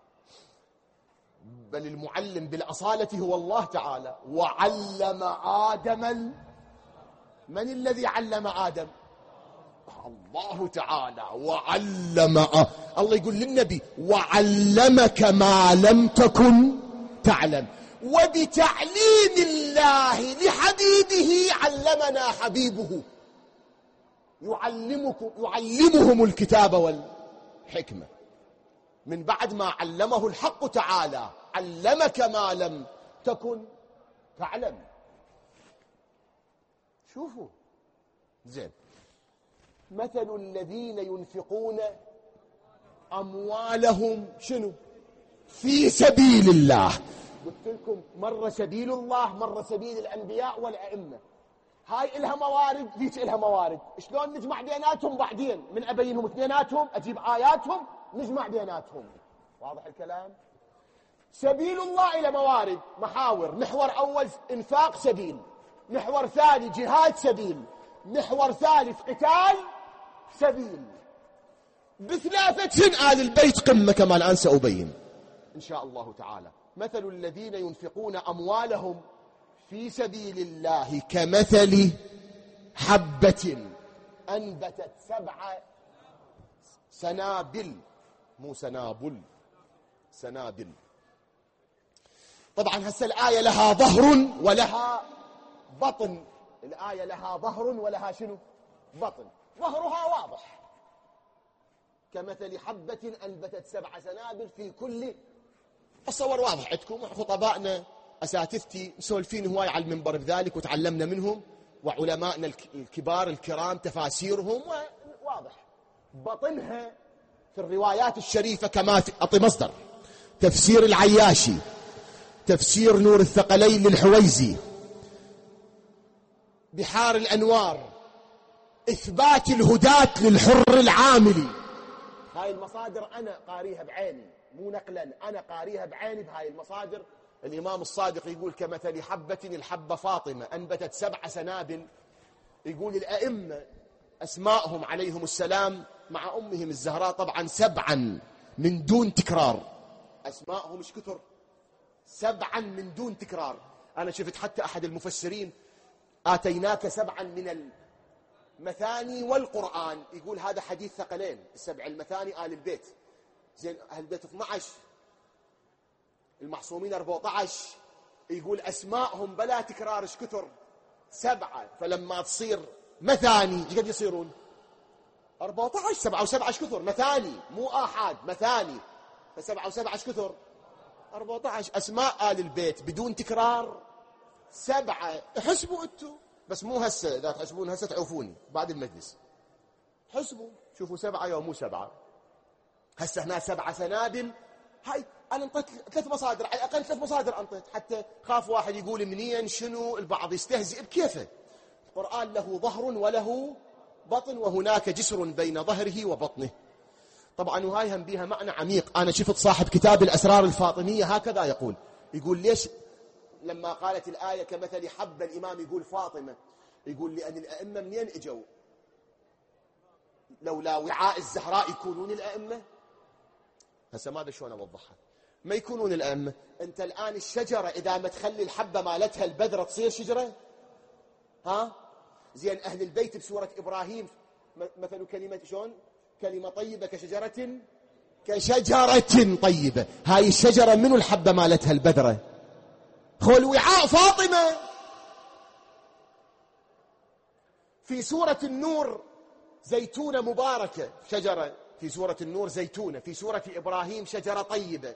بل المعلم بالأصالة هو الله تعالى. وعلم آدم، من الذي علم آدم؟ الله تعالى. وعلم الله يقول للنبي: وعلمك ما لم تكن تعلم. وبتعليم الله لحبيبه علمنا حبيبه، يعلمهم الكتاب والحكمة. من بعد ما علمه الحق تعالى علمك ما لم تكن تعلم. شوفوا زين. مثل الذين ينفقون أموالهم شنو؟ في سبيل الله. قلت لكم مرة سبيل الله، مرة سبيل الأنبياء والأئمة. هاي إلها موارد، ذيك إلها موارد. شلون نجمع بيناتهم؟ بعدين من أبينهم اثنيناتهم، أجيب آياتهم نجمع بيناتهم. واضح الكلام؟ سبيل الله إلى موارد، محاور. محور أول إنفاق سبيل، محور ثاني جهاد سبيل، محور ثالث قتال سبيل. بثلاثة آل البيت قمة كما الآن سأبين إن شاء الله تعالى. مثل الذين ينفقون أموالهم في سبيل الله كمثل حبة أنبتت 7 سنابل، مو سنابل، سنابل. طبعا هسه الآية لها ظهر ولها بطن. الآية لها ظهر ولها شنو؟ بطن. ظهرها واضح، كمثل حبة أنبتت 7 سنابل في كل. الصور واضح عندكم، خطبائنا أساتذتي مسولفين هواي على المنبر بذلك وتعلمنا منهم، وعلمائنا الكبار الكرام تفاسيرهم واضح. بطنها في الروايات الشريفة كما أعطي مصدر: تفسير العياشي، تفسير نور الثقلين للحويزي، بحار الأنوار، إثبات الهداة للحر العاملي. هاي المصادر أنا قاريها بعيني، مو نقلا، أنا قاريها بعيني بهاي المصادر. الإمام الصادق يقول كمثل حبة الحبة فاطمة أنبتت 7 سنابل. يقول الأئمة أسماءهم عليهم السلام مع أمهم الزهراء طبعا 7 من دون تكرار. أسماءهم مش كثر، 7 من دون تكرار. أنا شفت حتى أحد المفسرين آتيناك 7 من المثاني والقرآن، يقول هذا حديث ثقلين، 7 المثاني آل البيت. زين أهل البيت 12، المعصومين 14. يقول أسماءهم بلا تكرار ايش كثر 7، فلما تصير مثاني ايش قد يصيرون 14. 7 و7 ايش كثر مثاني، مو آحاد مثاني، ف7 و7 ايش كثر 14. أسماء آل البيت بدون تكرار 7. احسبوا انتم، بس مو هسه، إذا تحسبون هسه تعوفوني بعد المجلس. حسبوا شوفوا 7 يوم مو 7. هسه هنا 7 سنابل. هاي أنا انطيت 3 مصادر، على الأقل 3 مصادر انطيت، حتى خاف واحد يقول منين شنو، البعض يستهزئ بكيفه. القرآن له ظهر وله بطن، وهناك جسر بين ظهره وبطنه. طبعا وهاي هم بيها معنى عميق. أنا شفت صاحب كتاب الأسرار الفاطمية هكذا يقول ليش لما قالت الآية كمثل حبة الإمام يقول فاطمة، يقول لأن الأئمة منين اجوا؟ لولا وعاء الزهراء يكونون الأئمة؟ هسه ما أدري شلون أوضحها. ما يكونون الأئمة. أنت الآن الشجرة إذا ما تخلي الحبة مالتها البذرة تصير شجرة؟ ها؟ زين أهل البيت بسورة إبراهيم مثل كلمة شلون؟ كلمة طيبة كشجرة طيبة. هاي الشجرة منو الحبة مالتها البذرة؟ خول وعاء فاطمة. في سورة النور زيتونة مباركة، شجرة في سورة النور زيتونة، في سورة إبراهيم شجرة طيبة.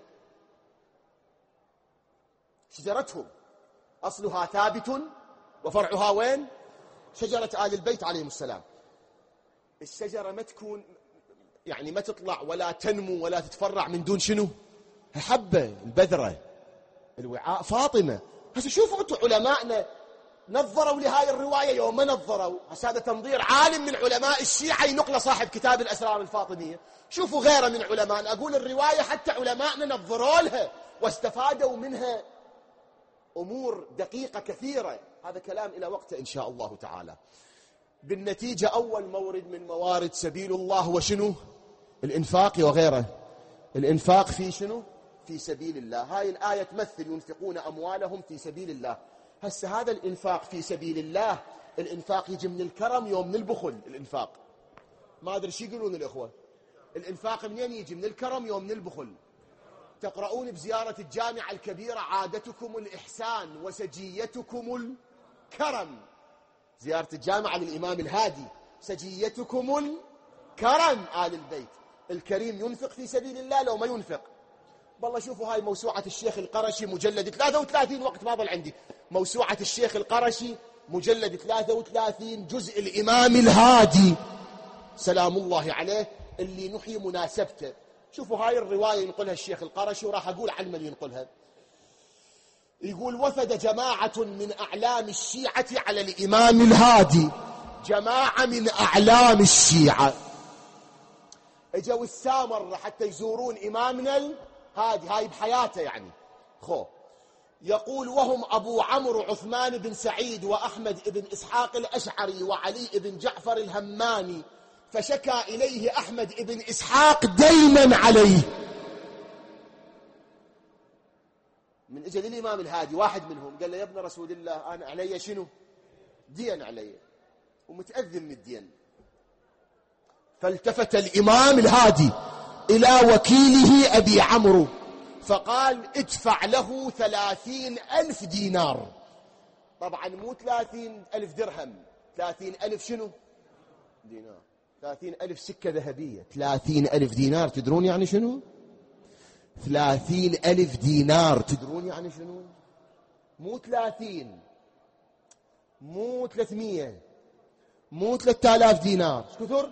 شجرتهم أصلها ثابت وفرعها وين؟ شجرة آل البيت عليهم السلام. الشجرة ما تكون يعني ما تطلع ولا تنمو ولا تتفرع من دون شنو؟ حبة البذرة. الوعاء فاطمة. هسه شوفوا انتم علماءنا نظروا لهاي الرواية يوم ما نظروا. هذا تنظير عالم من علماء الشيعة ينقل صاحب كتاب الأسرار الفاطمية. شوفوا غيره من علماء، أقول الرواية حتى علماءنا نظروا لها واستفادوا منها أمور دقيقة كثيرة. هذا كلام إلى وقته إن شاء الله تعالى. بالنتيجة أول مورد من موارد سبيل الله وشنو؟ الإنفاق وغيره. الإنفاق في شنو؟ في سبيل الله. هاي الآية تمثل ينفقون أموالهم في سبيل الله. هسه هذا الإنفاق في سبيل الله، الإنفاق يجي من الكرم يوم من البخل. الإنفاق ما أدري شو يقولون الإخوة، الإنفاق منين يجي؟ من الكرم يوم من البخل. تقرؤون بزيارة الجامعة الكبيرة عادتكم الإحسان وسجيتكم الكرم. زيارة الجامعة للإمام الهادي، سجيتكم الكرم. آل البيت الكريم ينفق في سبيل الله لو ما ينفق. والله شوفوا هاي موسوعة الشيخ القرشي مجلد 33، وقت ما ظل عندي. موسوعة الشيخ القرشي مجلد 33، جزء الإمام الهادي سلام الله عليه اللي نحيي مناسبته. شوفوا هاي الرواية ينقلها الشيخ القرشي، وراح أقول عن من ينقلها. يقول وفد جماعة من أعلام الشيعة على الإمام الهادي. جماعة من أعلام الشيعة اجوا السامر حتى يزورون إمامنا الهادي، هاي بحياته يعني. يقول وهم أبو عمرو عثمان بن سعيد وأحمد بن إسحاق الأشعري وعلي بن جعفر الهماني، فشكى إليه أحمد بن إسحاق دينا عليه. من أجل الإمام الهادي واحد منهم قال له يا ابن رسول الله أنا علي شنو؟ دين علي ومتأذن من الدين. فالتفت الإمام الهادي إلى وكيله أبي عمرو فقال ادفع له 30,000 دينار. طبعا مو 30,000 درهم، 30,000 شنو؟ دينار. 30,000 سكة ذهبية. 30,000 دينار تدرون يعني شنو؟ 30,000 دينار تدرون يعني شنو؟ مو 30، مو 300، مو 3,000 دينار. ايش كثر؟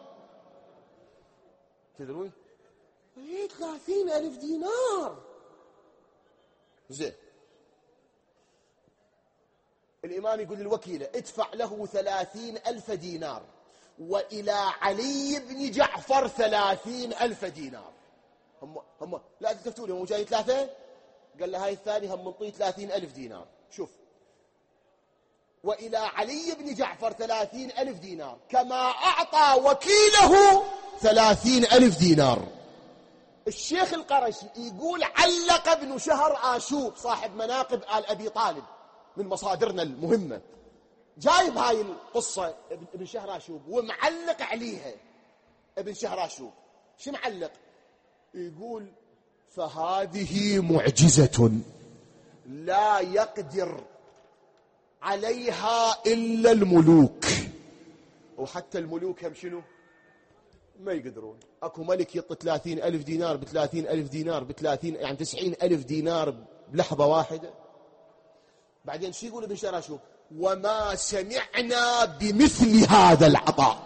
تدرون؟ 30,000 دينار. زين الإمام يقول للوكيلة ادفع له 30,000 دينار، وإلى علي بن جعفر 30,000 دينار. هم لا تلتفتوا لي، هم جاي 3. قال له هاي الثاني هم منطيه 30,000 دينار. شوف، وإلى علي بن جعفر 30,000 دينار كما أعطى وكيله 30,000 دينار. الشيخ القرشي يقول علق ابن شهر آشوب صاحب مناقب آل أبي طالب من مصادرنا المهمة، جايب هاي القصة ابن شهر آشوب ومعلق عليها. ابن شهر آشوب شو معلق؟ يقول فهذه معجزة لا يقدر عليها إلا الملوك، وحتى الملوك هم شنو؟ ما يقدرون. أكو ملك يعطي 30,000 دينار ب30,000 دينار ب30، يعني 90,000 دينار بلحظة واحدة. بعدين شو يقول ابن شراشوب؟ وما سمعنا بمثل هذا العطاء.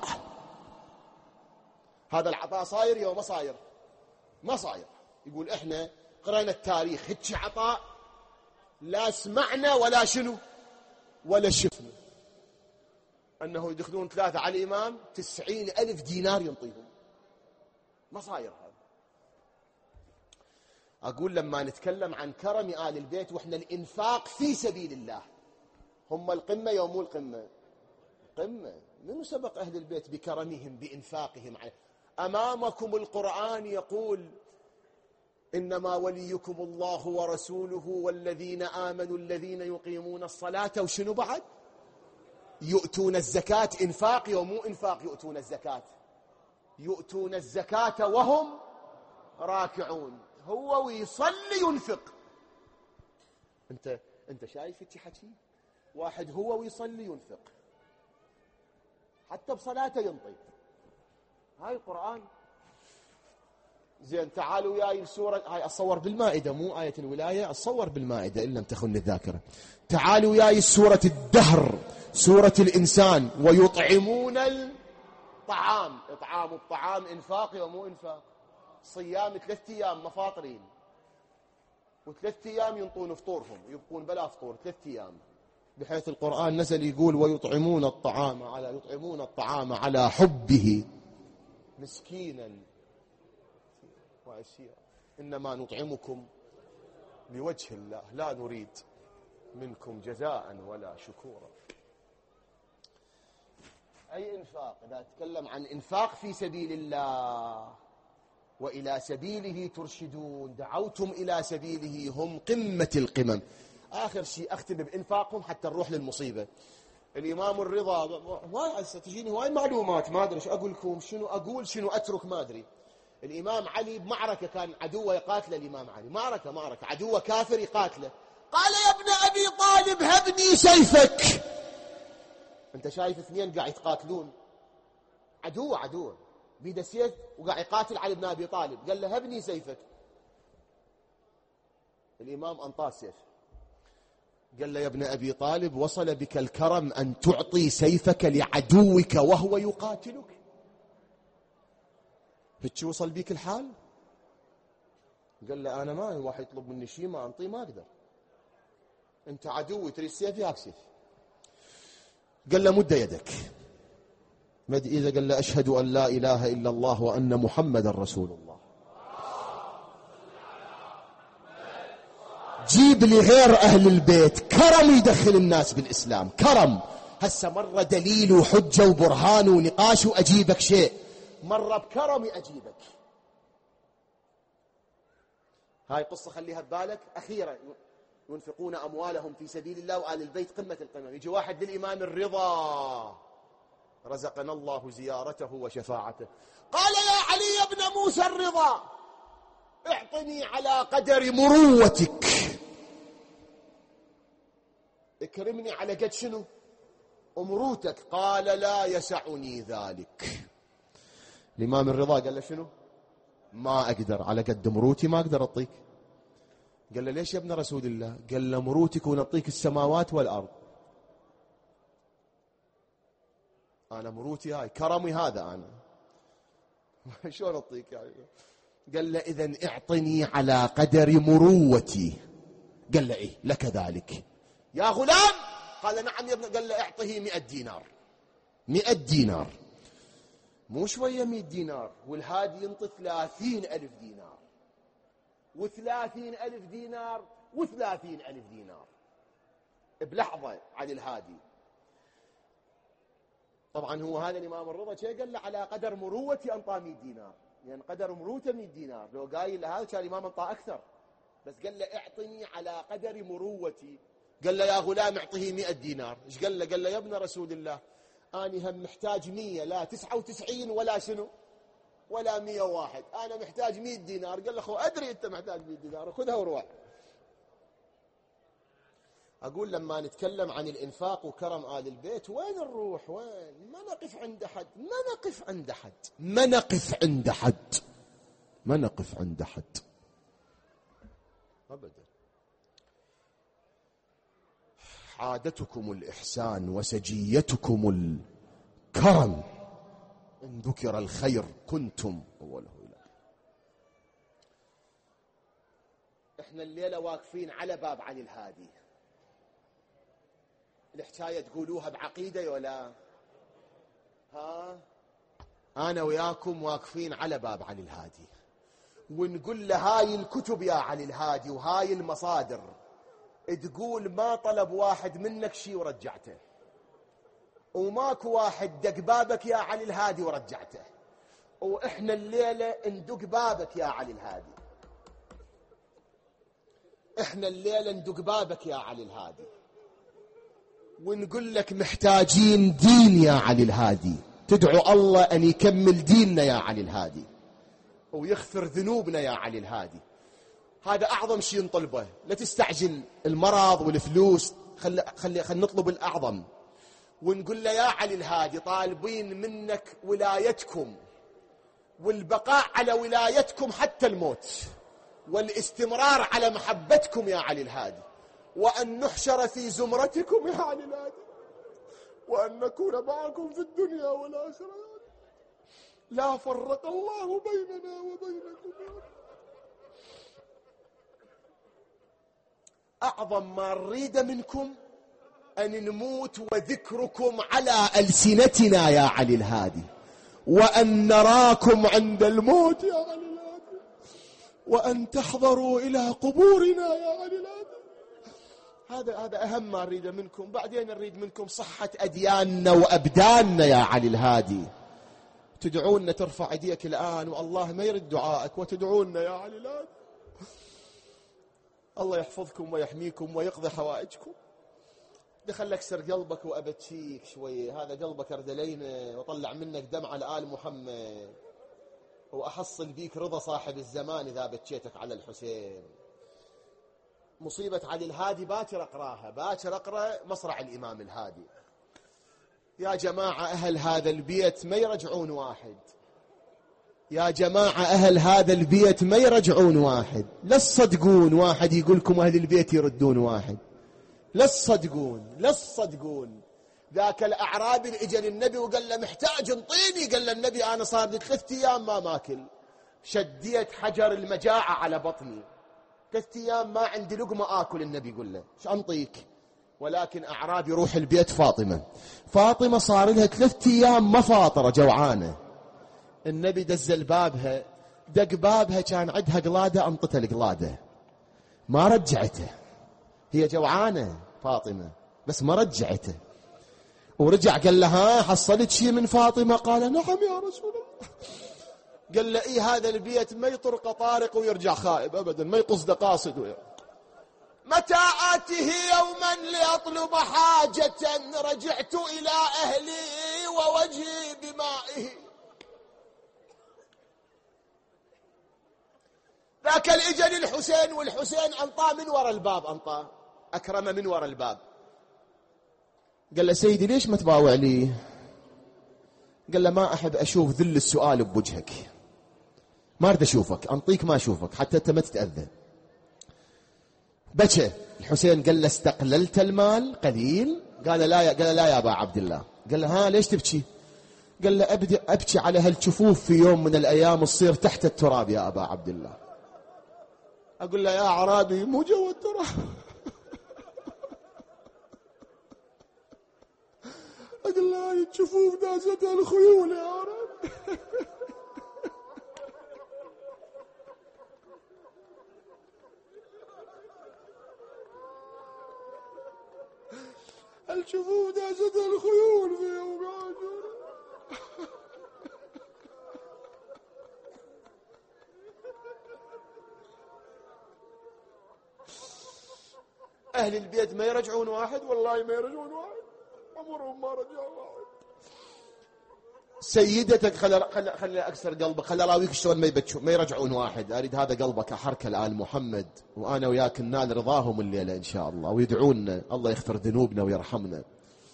هذا العطاء صاير يوم ما صاير؟ ما صاير. يقول احنا قرأنا التاريخ هيك عطاء لا سمعنا ولا شنو ولا شفنا. أنه يدخلون 3 على الإمام 90,000 دينار ينطيهم. ما صاير هذا. أقول لما نتكلم عن كرم آل البيت وإحنا الإنفاق في سبيل الله، هم القمة يوم مو القمة؟ قمة. من سبق أهل البيت بكرمهم بإنفاقهم عليه؟ أمامكم القرآن يقول إنما وليكم الله ورسوله والذين آمنوا الذين يقيمون الصلاة وشنو بعد؟ يؤتون الزكاة. إنفاق يوم مو إنفاق يؤتون الزكاة؟ يؤتون الزكاة وهم راكعون. هو ويصلي ينفق. أنت شايف هيك حكي؟ واحد هو ويصلي ينفق، حتى بصلاته ينطي. هاي القرآن. زين تعالوا وياي السورة هاي، أصور بالمائدة مو آية الولاية، أصور بالمائدة إن لم تخن الذاكرة. تعالوا وياي سورة الدهر، سورة الإنسان. ويطعمون الطعام. إطعام الطعام إنفاق ومو إنفاق؟ صيام 3 أيام مفاطرين، و3 أيام ينطون فطورهم، يبقون بلا فطور 3 أيام. بحيث القرآن نزل يقول ويطعمون الطعام على حبه مسكينا وأسيرا إنما نطعمكم لوجه الله لا نريد منكم جزاء ولا شكورا. أي إنفاق؟ إذا أتكلم عن إنفاق في سبيل الله وإلى سبيله ترشدون، دعوتم إلى سبيله، هم قمة القمم. آخر شيء أختم بإنفاقهم حتى نروح للمصيبة. الإمام الرضا، واي تجيني هواي معلومات ما أدري شو أقول لكم، شنو أقول شنو أترك ما أدري. الإمام علي بمعركة كان عدوه يقاتله، الإمام علي معركة عدوه كافر يقاتله، قال يا ابن أبي طالب هبني سيفك. أنت شايف 2 قاعد يتقاتلون، عدوه بيده سيف وقاعد يقاتل علي بن أبي طالب، قال له هبني سيفك. الإمام أنطاه السيف، قال له يا ابن أبي طالب وصل بك الكرم أن تعطي سيفك لعدوك وهو يقاتلك؟ هيك وصل بك الحال؟ قال له أنا ما واحد يطلب مني شيء ما أنطيه ما أقدر. أنت عدوي تريد سيفي هاك سيف. قال له مد يدك. مد إذا قال له أشهد أن لا إله إلا الله وأن محمد رسول الله. جيب لي غير أهل البيت كرم يدخل الناس بالإسلام، كرم. هسه مرة دليل وحجة وبرهان ونقاش وأجيبك شيء، مرة بكرمي أجيبك. هاي قصة خليها ببالك. أخيرا ينفقون أموالهم في سبيل الله وآل البيت قمة القمم. يجي واحد للإمام الرضا رزقنا الله زيارته وشفاعته، قال يا علي بن موسى الرضا اعطني على قدر مروتك، اكرمني على قد شنو أمروتك. قال لا يسعني ذلك. الإمام الرضا قال له شنو؟ ما أقدر على قد مروتي، ما أقدر أعطيك. قال له ليش يا ابن رسول الله؟ قال له مروتك ونعطيك السماوات والأرض. أنا مروتي هاي كرمي هذا أنا شلون أعطيك يعني؟ قال له إذن اعطني على قدر مروتي. قال له إيه لك ذلك. يا غلام قال نعم يا ابن. قال له اعطه 100 دينار. 100 دينار مو شوية، 100 دينار. والهادي ينطي 30,000 دينار و30,000 دينار و30,000 دينار بلحظة علي الهادي. طبعا هو هذا الإمام الرضا شيء قال له على قدر مروتي أنطى 100 دينار، يعني قدر مروته 100 دينار. لو قايل له هذا كان الإمام أنطى أكثر، بس قال له اعطني على قدر مروتي. قال له يا غلام اعطه 100 دينار. ايش قال له؟ قال له يا ابن رسول الله أنا هم محتاج 100 لا 99 ولا شنو ولا 101، أنا محتاج 100 دينار. قال له أخو أدري أنت محتاج 100 دينار، خذها وروح. أقول لما نتكلم عن الإنفاق وكرم آل البيت وين نروح؟ وين؟ ما نقف عند حد، ما نقف عند حد، ما نقف عند حد، ما نقف عند حد أبدا. عادتكم الإحسان وسجيتكم الكرم، إن ذكر الخير كنتم أوله إلى. إحنا الليلة واقفين على باب علي الهادي. الحكاية تقولوها بعقيدة ولا ها؟ أنا وياكم واقفين على باب علي الهادي، ونقول له هاي الكتب يا علي الهادي وهاي المصادر تقول ما طلب واحد منك شيء ورجعته، وماكو واحد دق بابك يا علي الهادي ورجعته. وإحنا الليلة ندق بابك يا علي الهادي، إحنا الليلة ندق بابك يا علي الهادي، ونقول لك محتاجين دين يا علي الهادي. تدعو الله أن يكمل ديننا يا علي الهادي ويغفر ذنوبنا يا علي الهادي. هذا أعظم شيء نطلبه. لا تستعجل المرض والفلوس، خلي نطلب الأعظم. ونقول له يا علي الهادي طالبين منك ولايتكم والبقاء على ولايتكم حتى الموت، والاستمرار على محبتكم يا علي الهادي، وأن نحشر في زمرتكم يا علي الهادي، وأن نكون معكم في الدنيا والآخرة. لا فرق الله بيننا وبينكم. أعظم ما نريد منكم أن نموت وذكركم على ألسنتنا يا علي الهادي، وأن نراكم عند الموت يا علي الهادي، وأن تحضروا إلى قبورنا يا علي الهادي. هذا أهم ما نريد منكم. بعدين نريد منكم صحة أدياننا وأبداننا يا علي الهادي. تدعونا ترفع ايديك الآن والله ما يرد دعائك، وتدعونا يا علي الهادي. الله يحفظكم ويحميكم ويقضي حوائجكم. دخل اكسر قلبك وأبتشيك شوية، هذا قلبك اردلينا وطلع منك دمعة لآل محمد، وأحصل بيك رضا صاحب الزمان إذا بتشيتك على الحسين. مصيبة علي الهادي باكر أقراها، باكر أقرأ مصرع الإمام الهادي. يا جماعة أهل هذا البيت ما يرجعون واحد، يا جماعة أهل هذا البيت ما يرجعون واحد. لا تصدقون واحد يقولكم أهل البيت يردون واحد، لا تصدقون، لا تصدقون. ذاك الأعرابي اللي اجى للنبي وقال له محتاج انطيني، قال له النبي أنا صار لي 3 أيام ما ماكل، شديت حجر المجاعة على بطني، 3 أيام ما عندي لقمة آكل. النبي يقول له شو أنطيك؟ ولكن أعرابي يروح البيت فاطمة صار لها 3 أيام ما فاطرة جوعانة. النبي دز بابها، دق بابها، كان عندها قلادة، أنطتها القلادة ما رجعته. هي جوعانة فاطمة بس ما رجعته. ورجع قال لها حصلت شيء من فاطمة؟ قال نعم يا رسول الله. قال له إيه هذا البيت ما يطرق طارق ويرجع خائب أبدا، ما يقصد قاصد. متى آته يوما لأطلب حاجة رجعت إلى أهلي ووجهي بمائه. ذاك الإجل الحسين، والحسين أنطى من وراء الباب، أنطى أكرم من وراء الباب. قال له سيدي ليش ما تباوع لي؟ قال له ما أحب أشوف ذل السؤال بوجهك، ما أريد أشوفك، أنطيك ما أشوفك حتى أنت ما تتأذى. بكى الحسين. قال له استقللت المال قليل؟ قال لا يا أبا عبد الله. قال له ها ليش تبكي؟ قال له أبكي على هالجفوف في يوم من الأيام تصير تحت التراب يا أبا عبد الله. أقول له يا عرابي مو جوا التراب. أقول له هاي الجفوف دازتها الخيول يا رب. الجفوف دازتها الخيول في أوقات. أهل البيت ما يرجعون واحد، والله ما يرجعون واحد، عمرهم ما رجعوا واحد. سيدتك خل أكسر قلبك، خل أراويك شلون ما يرجعون واحد. أريد هذا قلبك أحركه الآن محمد، وأنا وياك ننال رضاهم الليلة إن شاء الله، ويدعونا الله يغفر ذنوبنا ويرحمنا.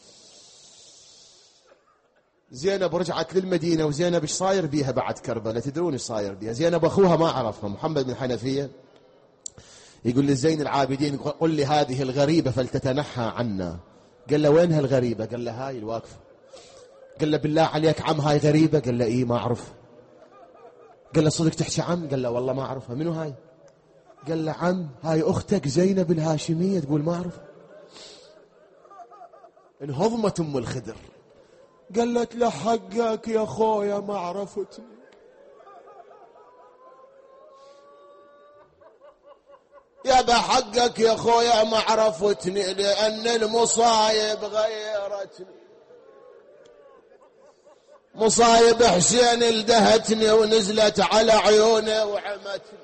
زينب رجعت للمدينة، وزينب ايش صاير بيها بعد كربلاء؟ تدرون ايش صاير بيها؟ زينب أخوها ما عرفها، محمد بن حنفية يقول لزين العابدين قل لي هذه الغريبة فلتتنحى عنا. قال له وين هالغريبة؟ قال له هاي الواقفة. قال له بالله عليك عم هاي غريبة؟ قال له إيه ما أعرف. قال له صدق تحكي عم؟ قال له والله ما أعرفها. منو هاي؟ قال له عم هاي أختك زينب الهاشمية. تقول ما أعرف؟ انهضمت أم الخدر، قالت له حقك يا خويا ما عرفتني. يا بحقك يا خويا ما عرفتني، لأن المصايب غيرتني. مصايب حسين الدهتني ونزلت على عيونه وعمتني.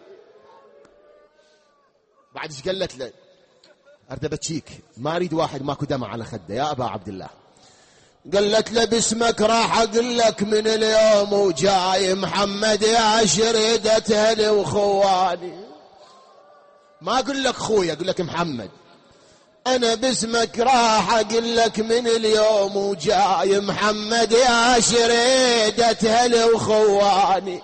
بعد ايش قالت له؟ اردبتشيك ما اريد واحد ماكو دمع على خده يا ابا عبد الله. قالت له باسمك راح اقول لك من اليوم وجاي محمد يا شريدة اهلي وخواني. ما اقول لك خويا، اقول لك محمد. انا باسمك راح اقول لك من اليوم وجاي محمد يا شريدة اهلي وخواني.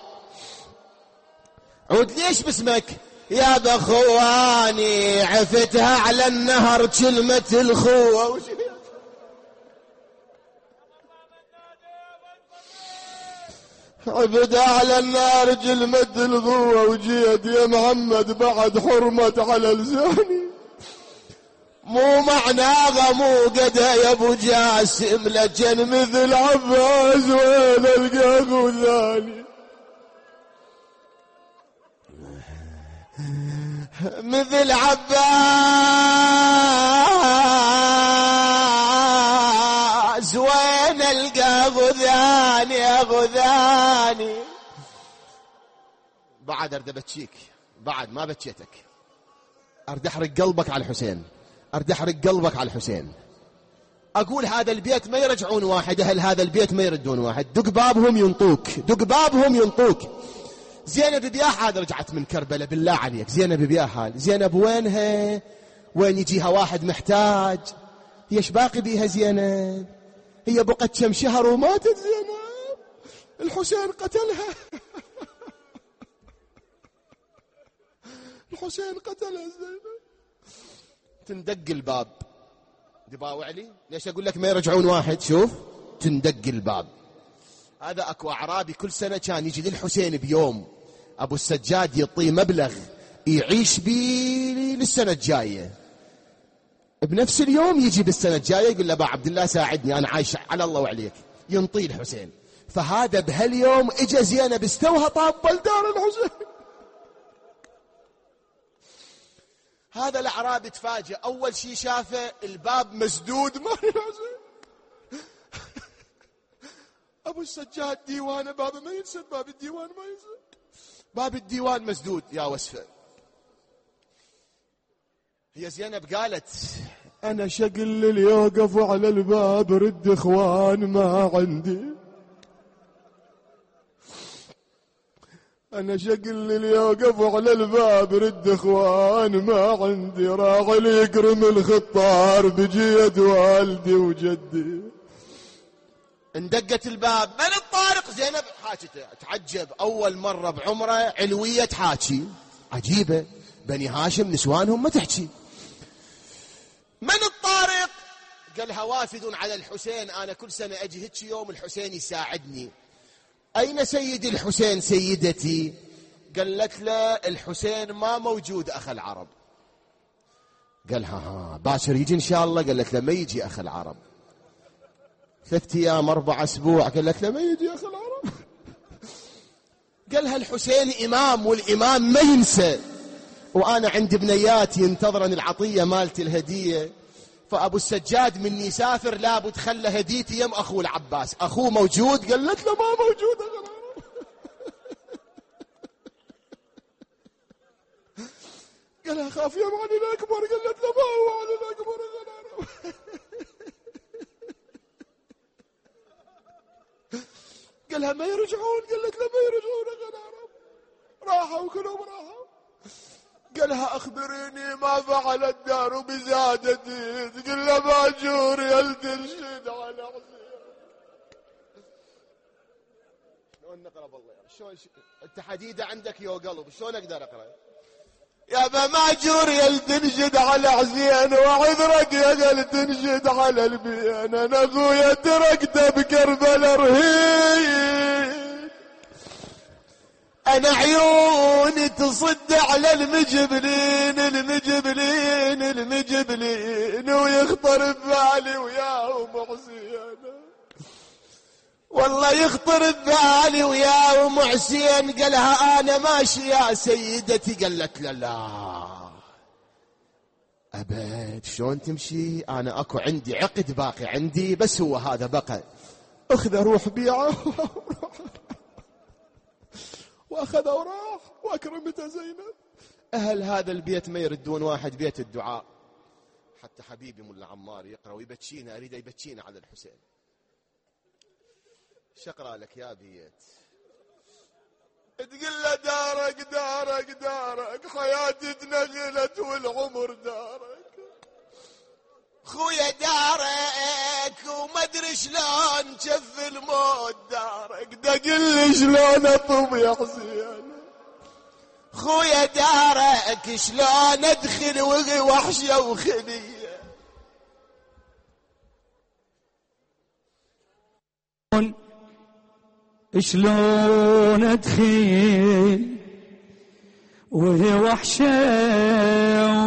عود ليش باسمك؟ يا بخواني عفتها على النهر كلمة الخوة. عفتها على النار كلمة الخوة، وجيت يا محمد بعد حرمت على لساني. مو معناها مو قدا يا ابو جاسم، لكن مثل عباس وين القاكو ثاني. مثل عباس وين القى غذاني يا غذاني. بعد ارد بتشيك، بعد ما بتشيتك. ارد احرق قلبك على الحسين، ارد احرق قلبك على الحسين. اقول هذا البيت ما يرجعون واحد، اهل هذا البيت ما يردون واحد. دق بابهم ينطوك، دق بابهم ينطوك. زينب بيا حال رجعت من كربلاء، بالله عليك زينب بيا حال. زينب وينها؟ وين يجيها واحد محتاج؟ هي ايش باقي بيها زينب؟ هي بقت كم شهر وماتت زينب. الحسين قتلها. الحسين قتلها زينب. تندق الباب. دباوع لي ليش اقول لك ما يرجعون واحد؟ شوف تندق الباب. هذا اكو اعرابي كل سنة كان يجي للحسين بيوم، ابو السجاد يعطيه مبلغ يعيش بيه للسنة الجاية، بنفس اليوم يجي بالسنة الجاية يقول له ابا عبد الله ساعدني انا عايش على الله وعليك، ينطيه الحسين. فهذا بهاليوم اجى زينب استوها طاب بلدار الحسين. هذا الاعرابي تفاجئ، اول شيء شافه الباب مسدود ما الحسين. ابو السجاد ديوانه بابه ما ينسد، باب الديوان ما ينسد، باب الديوان مسدود يا وسفه. هي زينب قالت انا شقل اللي يوقف على الباب رد اخوان ما عندي. انا شقل اللي يوقف على الباب رد اخوان ما عندي. راح لي يكرم الخطار بجيد والدي وجدي. اندقت الباب، من الطارق؟ زينب حاجته. تعجب، اول مرة بعمره علوية تحاكي، عجيبة، بني هاشم نسوانهم ما تحكي. من الطارق؟ قالها وافد على الحسين، انا كل سنة اجي هيك يوم الحسين يساعدني. اين سيدي الحسين سيدتي؟ قالت له الحسين ما موجود اخ العرب. قالها ها باكر يجي ان شاء الله؟ قالت له ما يجي اخ العرب. 3 أيام 4 أسبوع، قالت له ما يجي يا خلارة. قالها الحسين إمام، والإمام ما ينسى، وأنا عندي بنياتي ينتظرني العطية مالتي الهدية، فأبو السجاد مني يسافر لابد خلى هديتي يم أخوه العباس. أخوه موجود؟ قالت له ما موجود يا خلارة. قالها خاف يم علي الأكبر، قالت له ما هو علي الأكبر يا خلارة. قالها ما يرجعون، قالت له ما يرجعون يا خلارة، راحوا كلهم راحوا. قالها أخبريني ما فعل الدار بزادتي، تقول له باجور يلتنشد على عصير. شلون نقرأ بالله؟ شلون انت حديدة عندك يا قلب، شلون اقدر اقرأ؟ يا با ماجور يلتنشد على عزين، وعذرك يا قل تنشد على البين، انا اخويا تركته بكربلاء رهيب، أنا عيوني تصد على المجبلين المجبلين المجبلين، ويخطر ببالي وياهم حسين، والله يخطر ببالي وياهم حسين. قالها أنا ماشي يا سيدتي، قالت له لا أبد، شلون تمشي؟ أنا أكو عندي عقد باقي عندي، بس هو هذا بقى، أخذ روح بيعه. وأخذ وراح، وأكرمته زينب. أهل هذا البيت ما يردون واحد بيت الدعاء، حتى حبيبي ملا عمار يقرأ ويبتشينا، أريد يبتشينا على الحسين. شقرأ لك يا بيت، تقول له دارك دارك دارك، حياتي تنغلت والعمر دارك، خويا دارك وما ادري شلون شف الموت دارك، دقل شلون اطب يا حسين، خويا دارك شلون ادخل وحشه وخليه. شلون ادخل وهي وحشه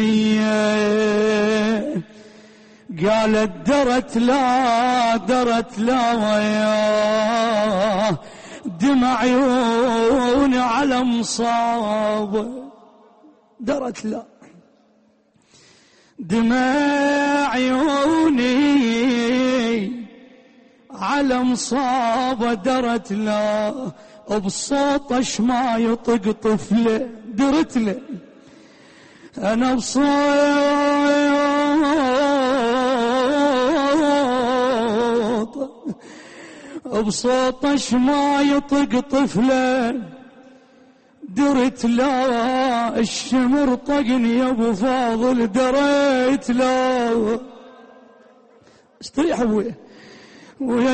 وخليه، قالت درت لا درت لا وياه، دمع عيوني على مصاب، درت لا دمع عيوني على مصابة، درت لا بصوتش ما يطق طفله، درت له انا بصوتش ما يطق طفله، درت لا الشمر طقني يا ابو فاضل، دريت لا استريح ابويا ويا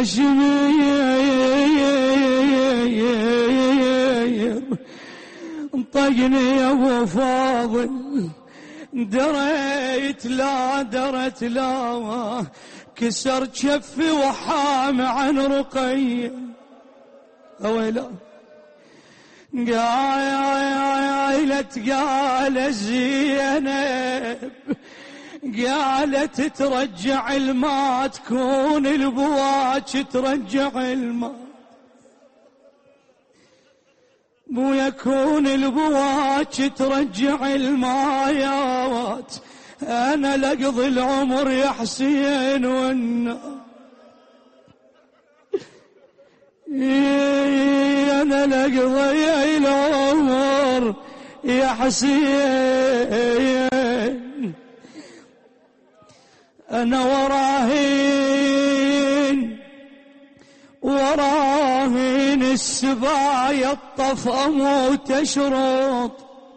شمير طقني يا ابو فاضل، دريت لا درت لا كسر شفي وحام عن رقية، اويلا قالت زينب، قالت ترجع الماء، تكون البواج ترجع الماء، بويا كون البواج ترجع المايات، انا لقضي العمر يا حسين والنار، انا لقضي العمر يا حسين، انا وراهين السبايا الطف اموت اشرط،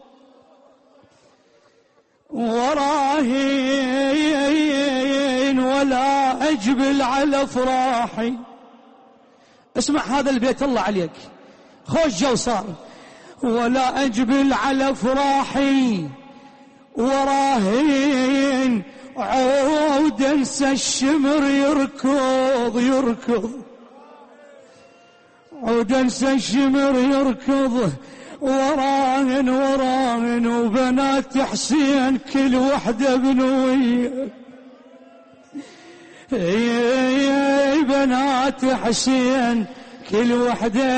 وراهين ولا اجبل على افراحي. اسمع هذا البيت الله عليك، خوش جو صار، ولا اجبل على افراحي، وراهين عود انسى الشمر يركض عود انسى الشمر يركض، وراهن وبنات حسين كل وحده بنويه، بنات حسين كل وحدة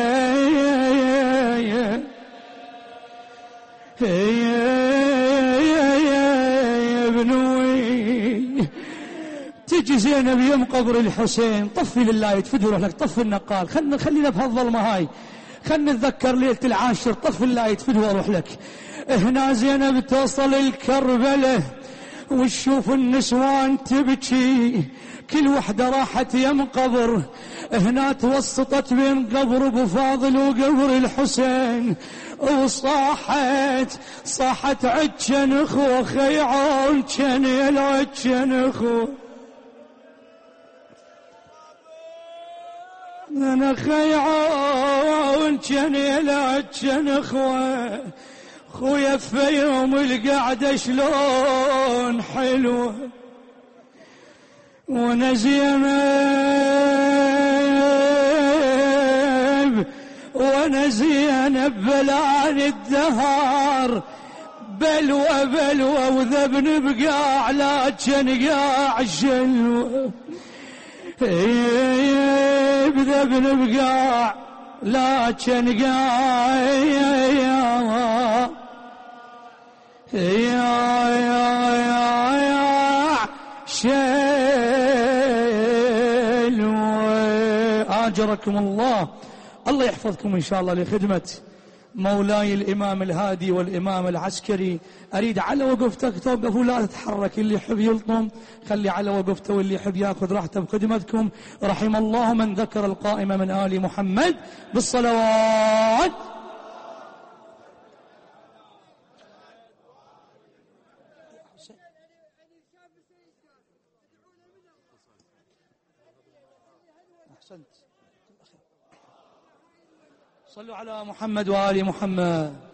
بنوي. تجي زينب يوم قبر الحسين، طفي لله يتفدي روح لك، طفي النقال، خلينا بهالظلمة هاي، خلنا نتذكر ليلة العاشر، طفي الله يتفدي واروح لك. هنا زينب توصل الكربلة وتشوف النسوان تبكي، كل وحدة راحت يم قبر. هنا توسطت بين قبر ابو فاضل وقبر الحسين، صاحت عجن اخو خيعون كان العجن اخو، انا خيعون كان العجن اخوه، خويا في يوم القعدة شلون حلوة. وانا زينب بلان الدهار، بلوى وذبن بقاع لكن قاع شلوة، بذبن بقاع لكن قاع يا شلوة. آجركم الله، الله يحفظكم إن شاء الله لخدمة مولاي الإمام الهادي والإمام العسكري. أريد على وقفتك توقفوا، لا تتحرك، اللي يحب يلطم خلي على وقفته، واللي يحب يأخذ راحته بخدمتكم. رحم الله من ذكر القائمة من آل محمد بالصلوات. أحسنت. صلوا على محمد وآل محمد.